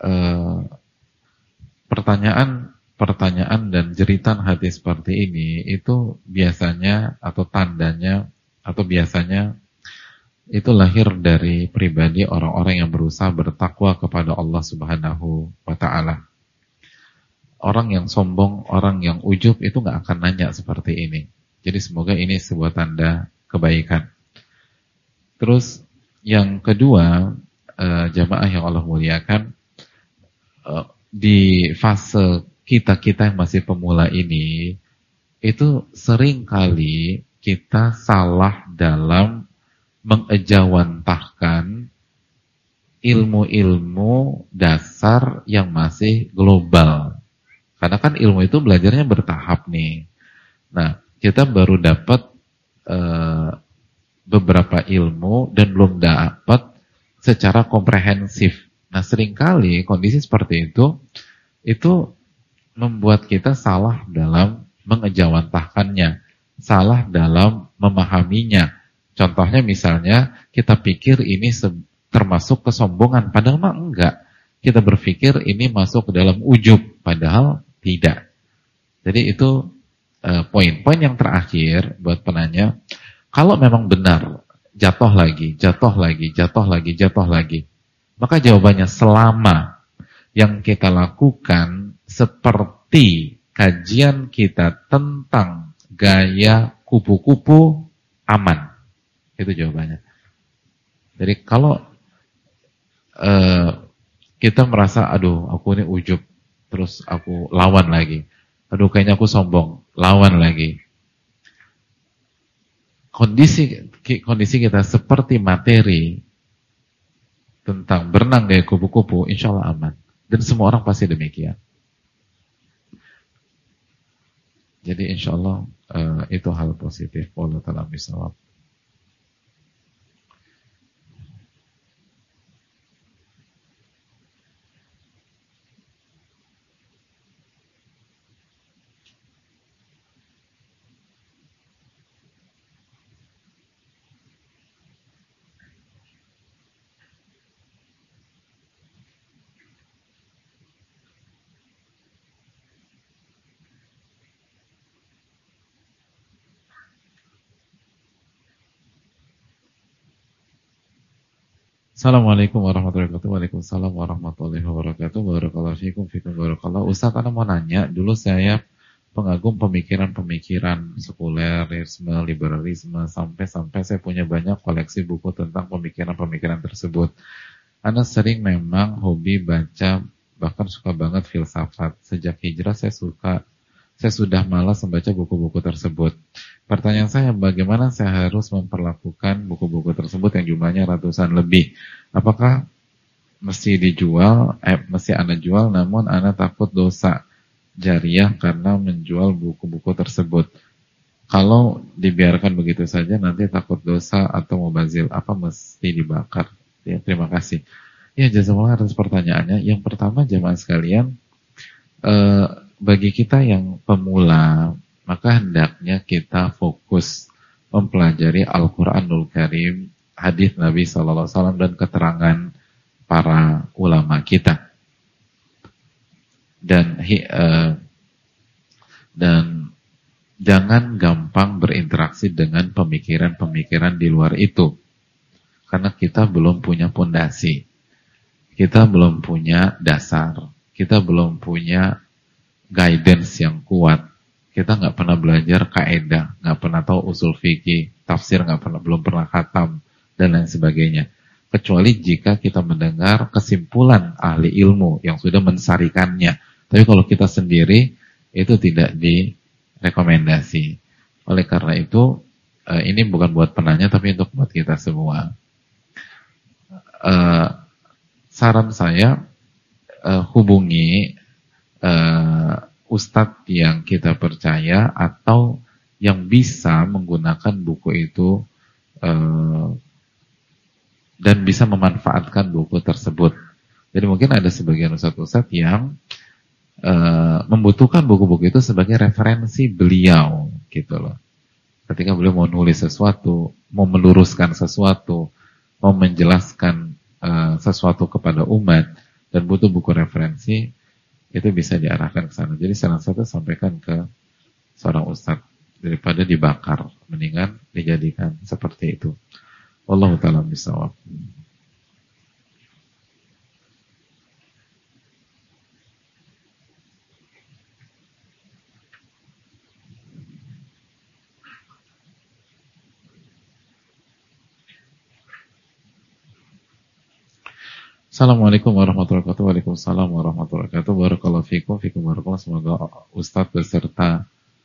pertanyaan dan jeritan hati seperti ini itu biasanya atau tandanya atau biasanya itu lahir dari pribadi orang-orang yang berusaha bertakwa kepada Allah Subhanahu wa ta'ala. Orang yang sombong, orang yang ujub itu gak akan nanya seperti ini. Jadi semoga ini sebuah tanda kebaikan. Terus yang kedua, jamaah yang Allah muliakan, di fase kita-kita yang masih pemula ini, itu sering kali kita salah dalam mengejawantahkan ilmu-ilmu dasar yang masih global. Karena kan ilmu itu belajarnya bertahap nih. Nah, kita baru dapat beberapa ilmu dan belum dapat secara komprehensif. Nah, seringkali kondisi seperti itu membuat kita salah dalam mengejawantahkannya, salah dalam memahaminya. Contohnya misalnya kita pikir ini termasuk kesombongan, padahal mah enggak. Kita berpikir ini masuk ke dalam ujub, padahal tidak. Jadi itu poin yang terakhir buat penanya. Kalau memang benar jatuh lagi, maka jawabannya selama yang kita lakukan seperti kajian kita tentang gaya kupu-kupu, aman. Itu jawabannya. Jadi kalau kita merasa, aduh aku ini ujub, terus aku lawan lagi. Aduh kayaknya aku sombong, lawan lagi. Kondisi kita seperti materi tentang berenang gaya kupu-kupu, insya Allah aman. Dan semua orang pasti demikian. Jadi insya Allah itu hal positif. Wallahu ta'ala bishawab. Assalamualaikum warahmatullahi wabarakatuh. Waalaikumsalam warahmatullahi wabarakatuh. Barakallahu fiikum, barakallah. Ustaz, ana mau nanya, dulu saya pengagum pemikiran sekulerisme, liberalisme, sampai saya punya banyak koleksi buku tentang pemikiran-pemikiran tersebut. Ana sering memang hobi baca, bahkan suka banget filsafat. Sejak hijrah saya sudah malas membaca buku-buku tersebut. Pertanyaan saya, bagaimana saya harus memperlakukan buku-buku tersebut yang jumlahnya ratusan lebih? Apakah mesti dijual, mesti Anda jual, namun Anda takut dosa jariah karena menjual buku-buku tersebut? Kalau dibiarkan begitu saja, nanti takut dosa atau mubazir, apa mesti dibakar? Ya, terima kasih. Ya, jazakallah atas pertanyaannya. Yang pertama, jamaah sekalian, bagi kita yang pemula, maka hendaknya kita fokus mempelajari Al-Quranul Karim, hadis Nabi SAW, dan keterangan para ulama kita. Dan jangan gampang berinteraksi dengan pemikiran-pemikiran di luar itu, karena kita belum punya pondasi, kita belum punya dasar, kita belum punya guidance yang kuat. Kita nggak pernah belajar kaidah, nggak pernah tahu usul fikih, tafsir belum pernah khatam, dan lain sebagainya. Kecuali jika kita mendengar kesimpulan ahli ilmu yang sudah mensarikannya. Tapi kalau kita sendiri, itu tidak direkomendasi. Oleh karena itu, ini bukan buat penanya, tapi untuk buat kita semua. Saran saya, hubungi ustadz yang kita percaya atau yang bisa menggunakan buku itu dan bisa memanfaatkan buku tersebut. Jadi mungkin ada sebagian ustadz-ustadz yang membutuhkan buku-buku itu sebagai referensi beliau gitu loh. Ketika beliau mau nulis sesuatu, mau meluruskan sesuatu, mau menjelaskan sesuatu kepada umat dan butuh buku referensi, itu bisa diarahkan ke sana. Jadi salah satu sampaikan ke seorang ustadz, daripada dibakar, mendingan dijadikan seperti itu. Wallahu ta'ala bishawab. Assalamualaikum warahmatullahi wabarakatuh. Waalaikumsalam warahmatullahi wabarakatuh. Barakallahu fikum, barakallahu. Semoga Ustadz beserta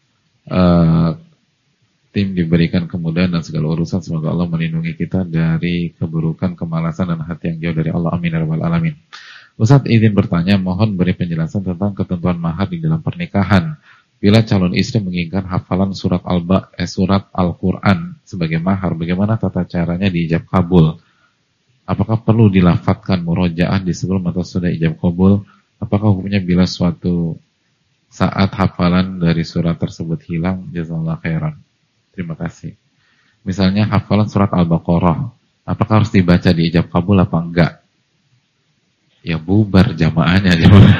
tim diberikan kemudahan dan segala urusan. Semoga Allah melindungi kita dari keburukan, kemalasan dan hati yang jauh dari Allah. Amin ya rabbal alamin. Ustadz izin bertanya, mohon beri penjelasan tentang ketentuan mahar di dalam pernikahan. Bila calon istri menginginkan hafalan surat Al-Quran sebagai mahar, bagaimana tata caranya diijab kabul? Apakah perlu dilafatkan murojaah di sebelum atau sudah ijab kabul? Apakah hukumnya bila suatu saat hafalan dari surat tersebut hilang? Jazakallahu khairan. Terima kasih. Misalnya hafalan surat Al-Baqarah, apakah harus dibaca di ijab kabul apa enggak? Ya bubar jamaahnya.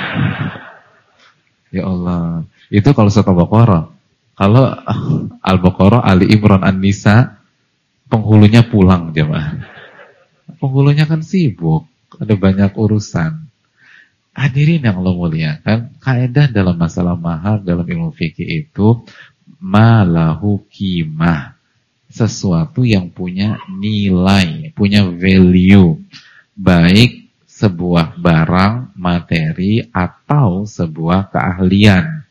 Ya Allah. Itu kalau surat Al-Baqarah. Kalau Al-Baqarah, Ali Imran, An-Nisa, penghulunya pulang jamaah. Penghulunya kan sibuk, ada banyak urusan. Hadirin yang Allah muliakan, kaidah dalam masalah mahar dalam ilmu fikih itu malahu qimah, sesuatu yang punya nilai, punya value, baik sebuah barang, materi atau sebuah keahlian.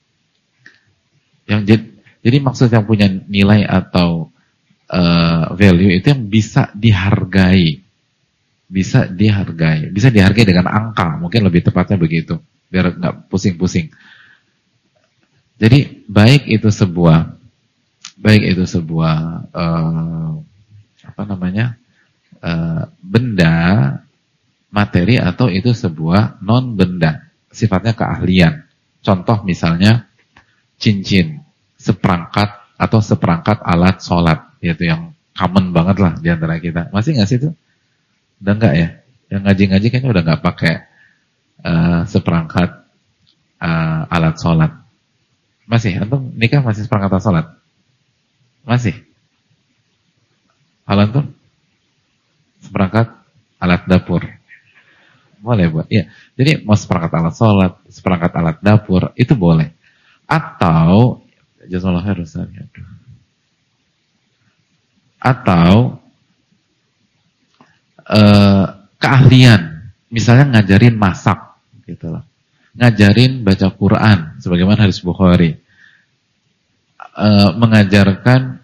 Jadi maksud yang punya nilai atau value itu yang bisa dihargai. Bisa dihargai dengan angka, mungkin lebih tepatnya begitu, biar nggak pusing-pusing. Jadi baik itu sebuah benda, materi, atau itu sebuah non benda, sifatnya keahlian. Contoh misalnya cincin, seperangkat alat sholat, yaitu yang common banget lah di antara kita. Masih nggak sih itu? Udah enggak ya? Yang ngaji-ngaji kayaknya udah enggak pakai seperangkat alat sholat. Masih? Antum nikah masih seperangkat alat sholat? Masih? Antum? Seperangkat alat dapur? Boleh buat? Iya. Jadi mau seperangkat alat sholat, seperangkat alat dapur, itu boleh. Atau jazakallahu khairan Ustaz. Atau keahlian, misalnya ngajarin masak, gitu loh, ngajarin baca Quran, sebagaimana hadis Bukhari, mengajarkan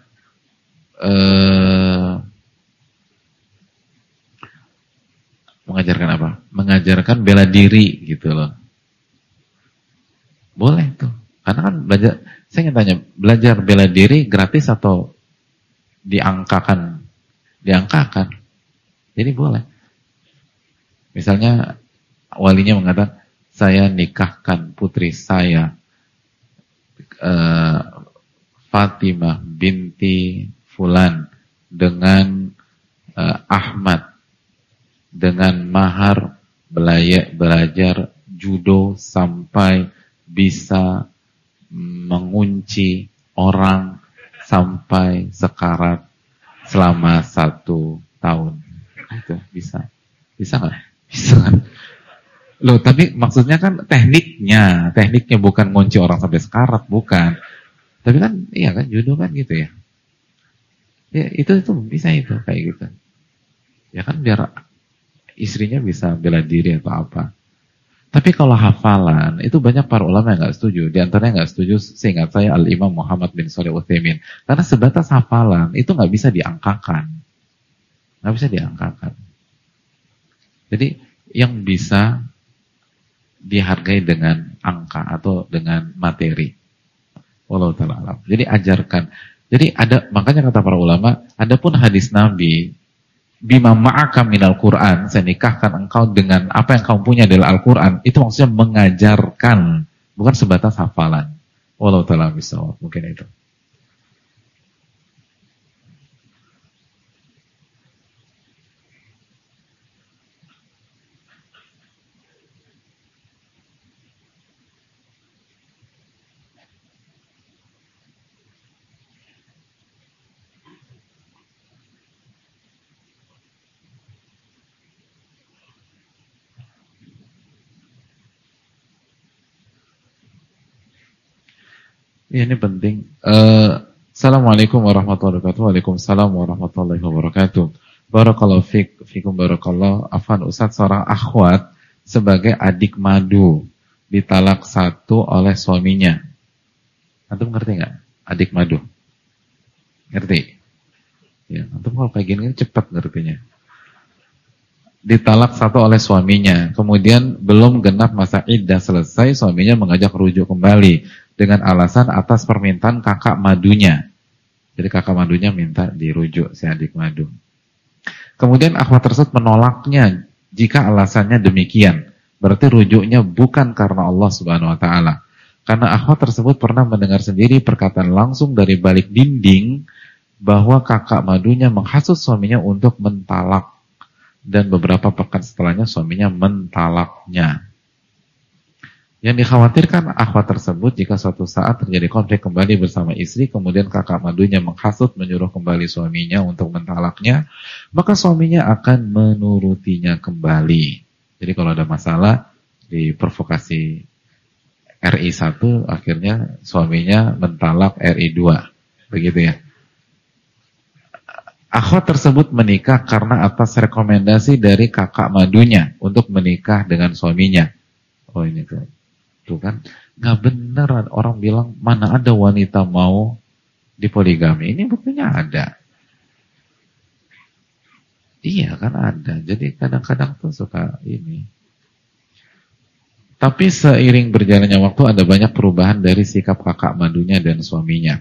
apa? Mengajarkan bela diri, gitu loh, boleh tuh, karena kan belajar. Saya ingin tanya, belajar bela diri gratis atau diangkakan? Diangkakan. Jadi boleh. Misalnya walinya mengatakan, saya nikahkan putri saya Fatimah binti Fulan dengan Ahmad dengan mahar belajar judo sampai bisa mengunci orang sampai sekarat selama 1 tahun. Itu bisa nggak? Bisa kan? Loh, tapi maksudnya kan tekniknya bukan ngunci orang sampai sekarat, bukan. Tapi kan, iya kan, judo kan gitu ya. Ya itu bisa itu kayak gitu. Ya kan biar istrinya bisa bela diri atau apa. Tapi kalau hafalan, itu banyak para ulama yang nggak setuju. Di antaranya nggak setuju, seingat saya Al-Imam Muhammad bin Shalih Utsaimin. Karena sebatas hafalan itu nggak bisa diangkakan. Nggak bisa diangkakan. Jadi yang bisa dihargai dengan angka atau dengan materi. Wallahu ta'ala alam. Jadi ajarkan. Jadi makanya kata para ulama, adapun hadis Nabi, bima ma'aka minal Qur'an, saya nikahkan engkau dengan apa yang kamu punya adalah Al-Qur'an, itu maksudnya mengajarkan, bukan sebatas hafalan. Wallahu ta'ala bisawab. Mungkin itu. Ya, ini penting. Assalamualaikum warahmatullahi wabarakatuh. Waalaikumsalam warahmatullahi wabarakatuh. Barakallahu fikum barakallahu. Afan Ustaz, seorang akhwat sebagai adik madu ditalak satu oleh suaminya. Antum ngerti nggak? Adik madu. Ngerti? Ya, antum kalau kayak gini cepat ngertinya. Ditalak satu oleh suaminya, kemudian belum genap masa iddah selesai, suaminya mengajak rujuk kembali dengan alasan atas permintaan kakak madunya. Jadi kakak madunya minta dirujuk si adik madu. Kemudian akhwat tersebut menolaknya jika alasannya demikian. Berarti rujuknya bukan karena Allah Subhanahu wa taala. Karena akhwat tersebut pernah mendengar sendiri perkataan langsung dari balik dinding bahwa kakak madunya menghasut suaminya untuk mentalak. Dan beberapa pekan setelahnya suaminya mentalaknya. Yang dikhawatirkan akhwat tersebut jika suatu saat terjadi konflik kembali bersama istri, kemudian kakak madunya menghasut menyuruh kembali suaminya untuk mentalaknya, maka suaminya akan menurutinya kembali. Jadi kalau ada masalah di provokasi RI 1, akhirnya suaminya mentalak RI 2. Begitu ya. Akhwat tersebut menikah karena atas rekomendasi dari kakak madunya untuk menikah dengan suaminya. Oh ini tuh kan, nggak benar orang bilang mana ada wanita mau dipoligami. Ini buktinya ada. Iya kan ada. Jadi kadang-kadang tuh suka ini. Tapi seiring berjalannya waktu ada banyak perubahan dari sikap kakak madunya dan suaminya.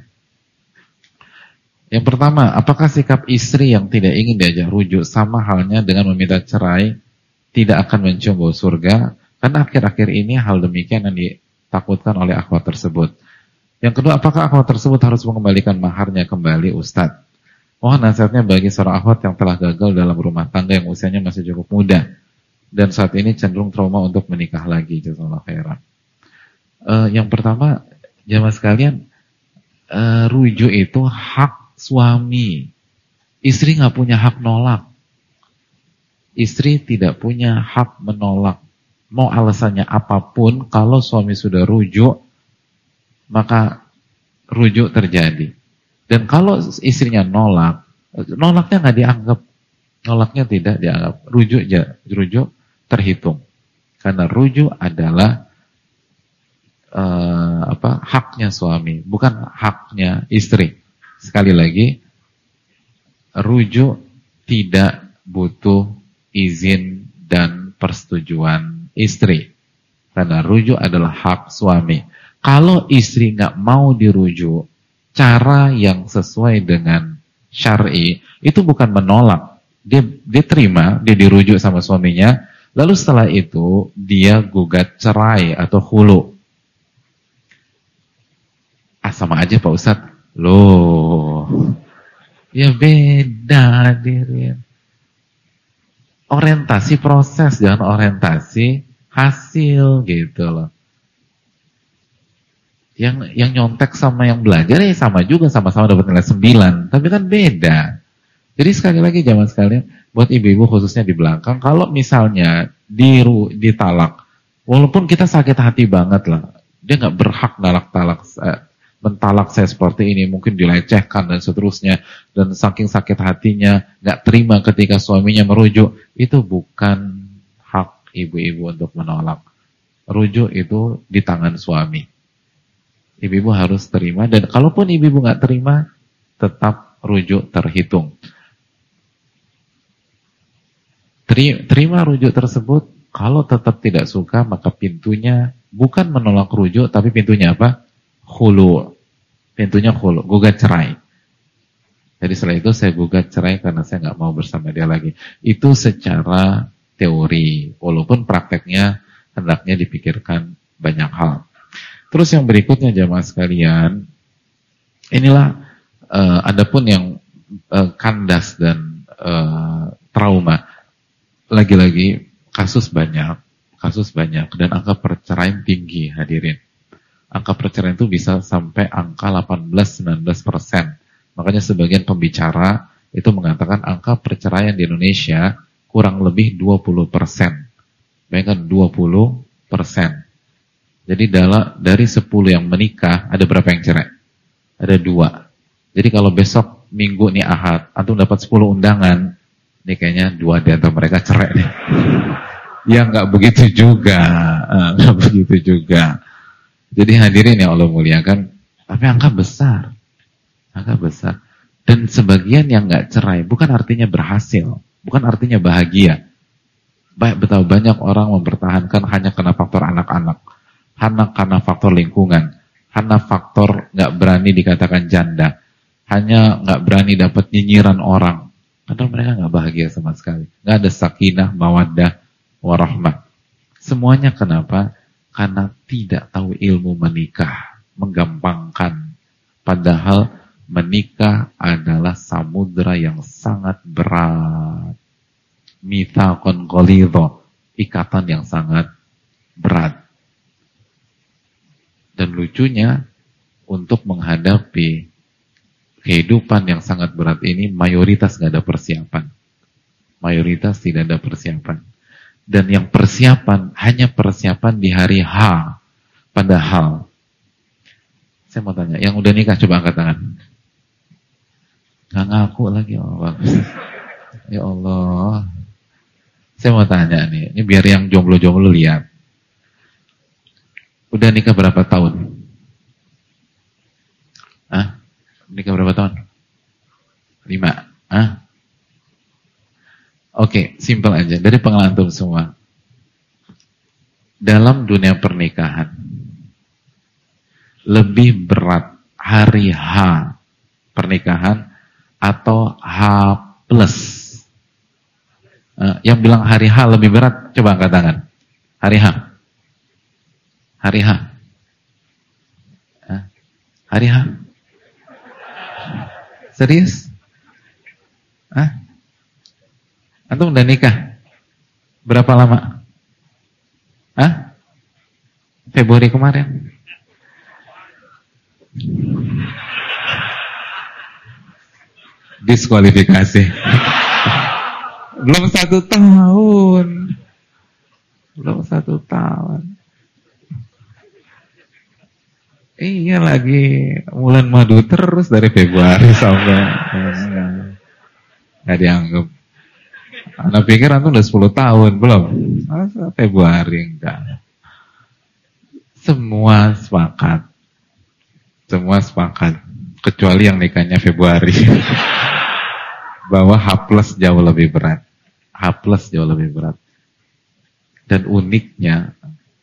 Yang pertama, apakah sikap istri yang tidak ingin diajak rujuk sama halnya dengan meminta cerai tidak akan mencium bau surga? Karena akhir-akhir ini hal demikian yang ditakutkan oleh akhwat tersebut. Yang kedua, apakah akhwat tersebut harus mengembalikan maharnya kembali, Ustadz? Mohon nasihatnya bagi seorang akhwat yang telah gagal dalam rumah tangga yang usianya masih cukup muda dan saat ini cenderung trauma untuk menikah lagi. Jazakallahu khairan. Yang pertama, jamaah sekalian, rujuk itu hak suami. Istri nggak punya hak nolak. Istri tidak punya hak menolak. Mau alasannya apapun, kalau suami sudah rujuk, maka rujuk terjadi. Dan kalau istrinya nolak, nolaknya nggak dianggap, nolaknya tidak dianggap. Rujuk terhitung. Karena rujuk adalah haknya suami, bukan haknya istri. Sekali lagi, rujuk tidak butuh izin dan persetujuan istri. Karena rujuk adalah hak suami. Kalau istri nggak mau dirujuk, cara yang sesuai dengan syar'i, itu bukan menolak. Dia terima, dia dirujuk sama suaminya, lalu setelah itu dia gugat cerai atau khulu. Sama aja Pak Ustadz. Loh, ya beda hadirin. Orientasi proses, jangan orientasi hasil gitu loh. Yang nyontek sama yang belajar ya sama juga, sama-sama dapat nilai 9, tapi kan beda. Jadi sekali lagi jamaah sekalian, buat ibu-ibu khususnya di belakang, kalau misalnya ditalak, walaupun kita sakit hati banget lah, dia nggak berhak mentalak saya seperti ini, mungkin dilecehkan dan seterusnya, dan saking sakit hatinya nggak terima ketika suaminya merujuk, itu bukan hak ibu-ibu untuk menolak. Rujuk itu di tangan suami. Ibu-ibu harus terima, dan kalaupun ibu-ibu nggak terima, tetap rujuk terhitung. Terima rujuk tersebut. Kalau tetap tidak suka, maka pintunya bukan menolak rujuk, tapi pintunya apa? Khulu. pintunya khulu, gugat cerai. Jadi setelah itu saya gugat cerai karena saya nggak mau bersama dia lagi. Itu secara teori, walaupun prakteknya hendaknya dipikirkan banyak hal. Terus yang berikutnya jamaah sekalian, inilah adapun yang kandas dan trauma. Lagi-lagi kasus banyak dan angka perceraian tinggi hadirin. Angka perceraian itu bisa sampai angka 18-19%. Makanya sebagian pembicara itu mengatakan angka perceraian di Indonesia kurang lebih 20%. Bayangkan 20%. Jadi dari 10 yang menikah, ada berapa yang cerai? Ada 2. Jadi kalau besok Minggu nih Ahad, antum dapat 10 undangan, nih kayaknya 2 di antara mereka cerai nih. Ya nggak begitu juga. Jadi hadirin yang Allah muliakan, tapi angka besar. Dan sebagian yang nggak cerai bukan artinya berhasil, bukan artinya bahagia. Betapa banyak orang mempertahankan hanya karena faktor anak-anak, hanya karena faktor lingkungan, hanya faktor nggak berani dikatakan janda, hanya nggak berani dapat nyinyiran orang. Padahal mereka nggak bahagia sama sekali, nggak ada sakinah, mawaddah, warahmah. Semuanya kenapa? Karena tidak tahu ilmu menikah, menggampangkan. Padahal menikah adalah samudra yang sangat berat. Mitsaqun ghalidha, ikatan yang sangat berat. Dan lucunya, untuk menghadapi kehidupan yang sangat berat ini, mayoritas nggak ada persiapan. Mayoritas tidak ada persiapan. Dan yang persiapan, hanya persiapan di hari H. Padahal, saya mau tanya, yang udah nikah coba angkat tangan. Nggak ngaku lagi, Allah. Ya Allah. Saya mau tanya nih, ini biar yang jomblo-jomblo lihat. Udah nikah berapa tahun? Nikah berapa tahun? 5. Oke, simpel aja. Dari pengalaman antum semua. Dalam dunia pernikahan, lebih berat hari H pernikahan atau H plus? Yang bilang hari H lebih berat, coba angkat tangan. Hari H. Hari H. Hari H. Serius? Antum udah nikah? Berapa lama? Februari kemarin? Diskualifikasi. Belum 1 tahun. Iya, lagi bulan madu terus dari Februari sampai nggak dianggap. Anak pikir antum udah 10 tahun, belum? Masa Februari, enggak. Semua sepakat, kecuali yang nikahnya Februari. Bahwa H plus jauh lebih berat. Dan uniknya,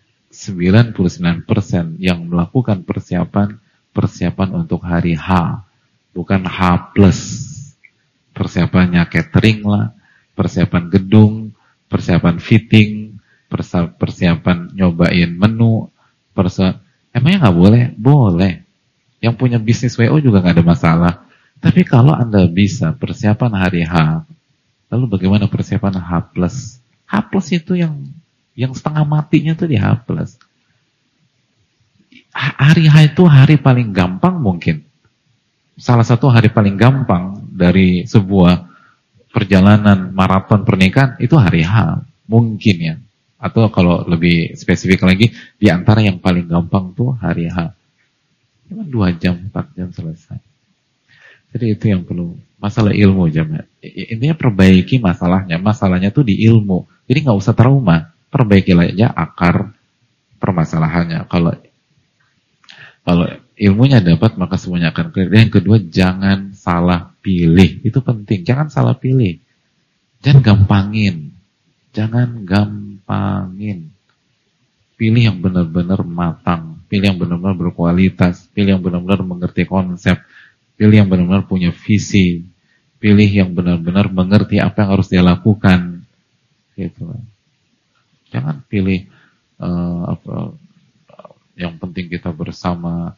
99% yang melakukan persiapan untuk hari H, bukan H plus. Persiapannya catering lah, persiapan gedung, persiapan fitting, persiapan nyobain menu, emangnya nggak boleh? Boleh. Yang punya bisnis WO juga nggak ada masalah. Tapi kalau Anda bisa persiapan hari H, lalu bagaimana persiapan H plus? H plus itu yang setengah matinya tuh di H plus. Hari H itu hari paling gampang mungkin. Salah satu hari paling gampang dari sebuah perjalanan maraton pernikahan itu hari H, mungkin ya. Atau kalau lebih spesifik lagi, di antara yang paling gampang tuh hari H. Cuma 2 jam, 4 jam selesai. Jadi itu yang perlu. Masalah ilmu jemaah. Intinya perbaiki masalahnya. Masalahnya tuh di ilmu. Jadi nggak usah trauma. Perbaiki aja akar permasalahannya. Kalau ilmunya dapat, maka semuanya akan clear. Dan yang kedua, jangan salah pilih. Itu penting. Jangan salah pilih. Jangan gampangin. Pilih yang benar-benar matang. pilih yang benar-benar berkualitas, pilih yang benar-benar mengerti konsep, pilih yang benar-benar punya visi, pilih yang benar-benar mengerti apa yang harus dia lakukan, gitu. Jangan pilih yang penting kita bersama,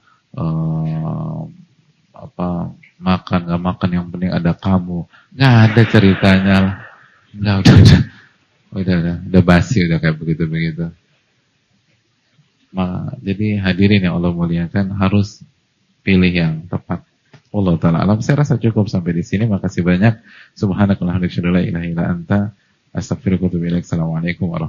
makan nggak makan, yang penting ada kamu. Nggak ada ceritanya, nggak, udah basi, udah kayak begitu. Jadi hadirin yang Allah muliakan, harus pilih yang tepat. Allah Ta'ala alam. Saya rasa cukup sampai di sini. Makasih banyak. Subhanakallahumma wa bihamdika, la ilaha illa anta, astaghfiruka wa atubu ilaik. Assalamualaikum warahmatullahi wabarakatuh.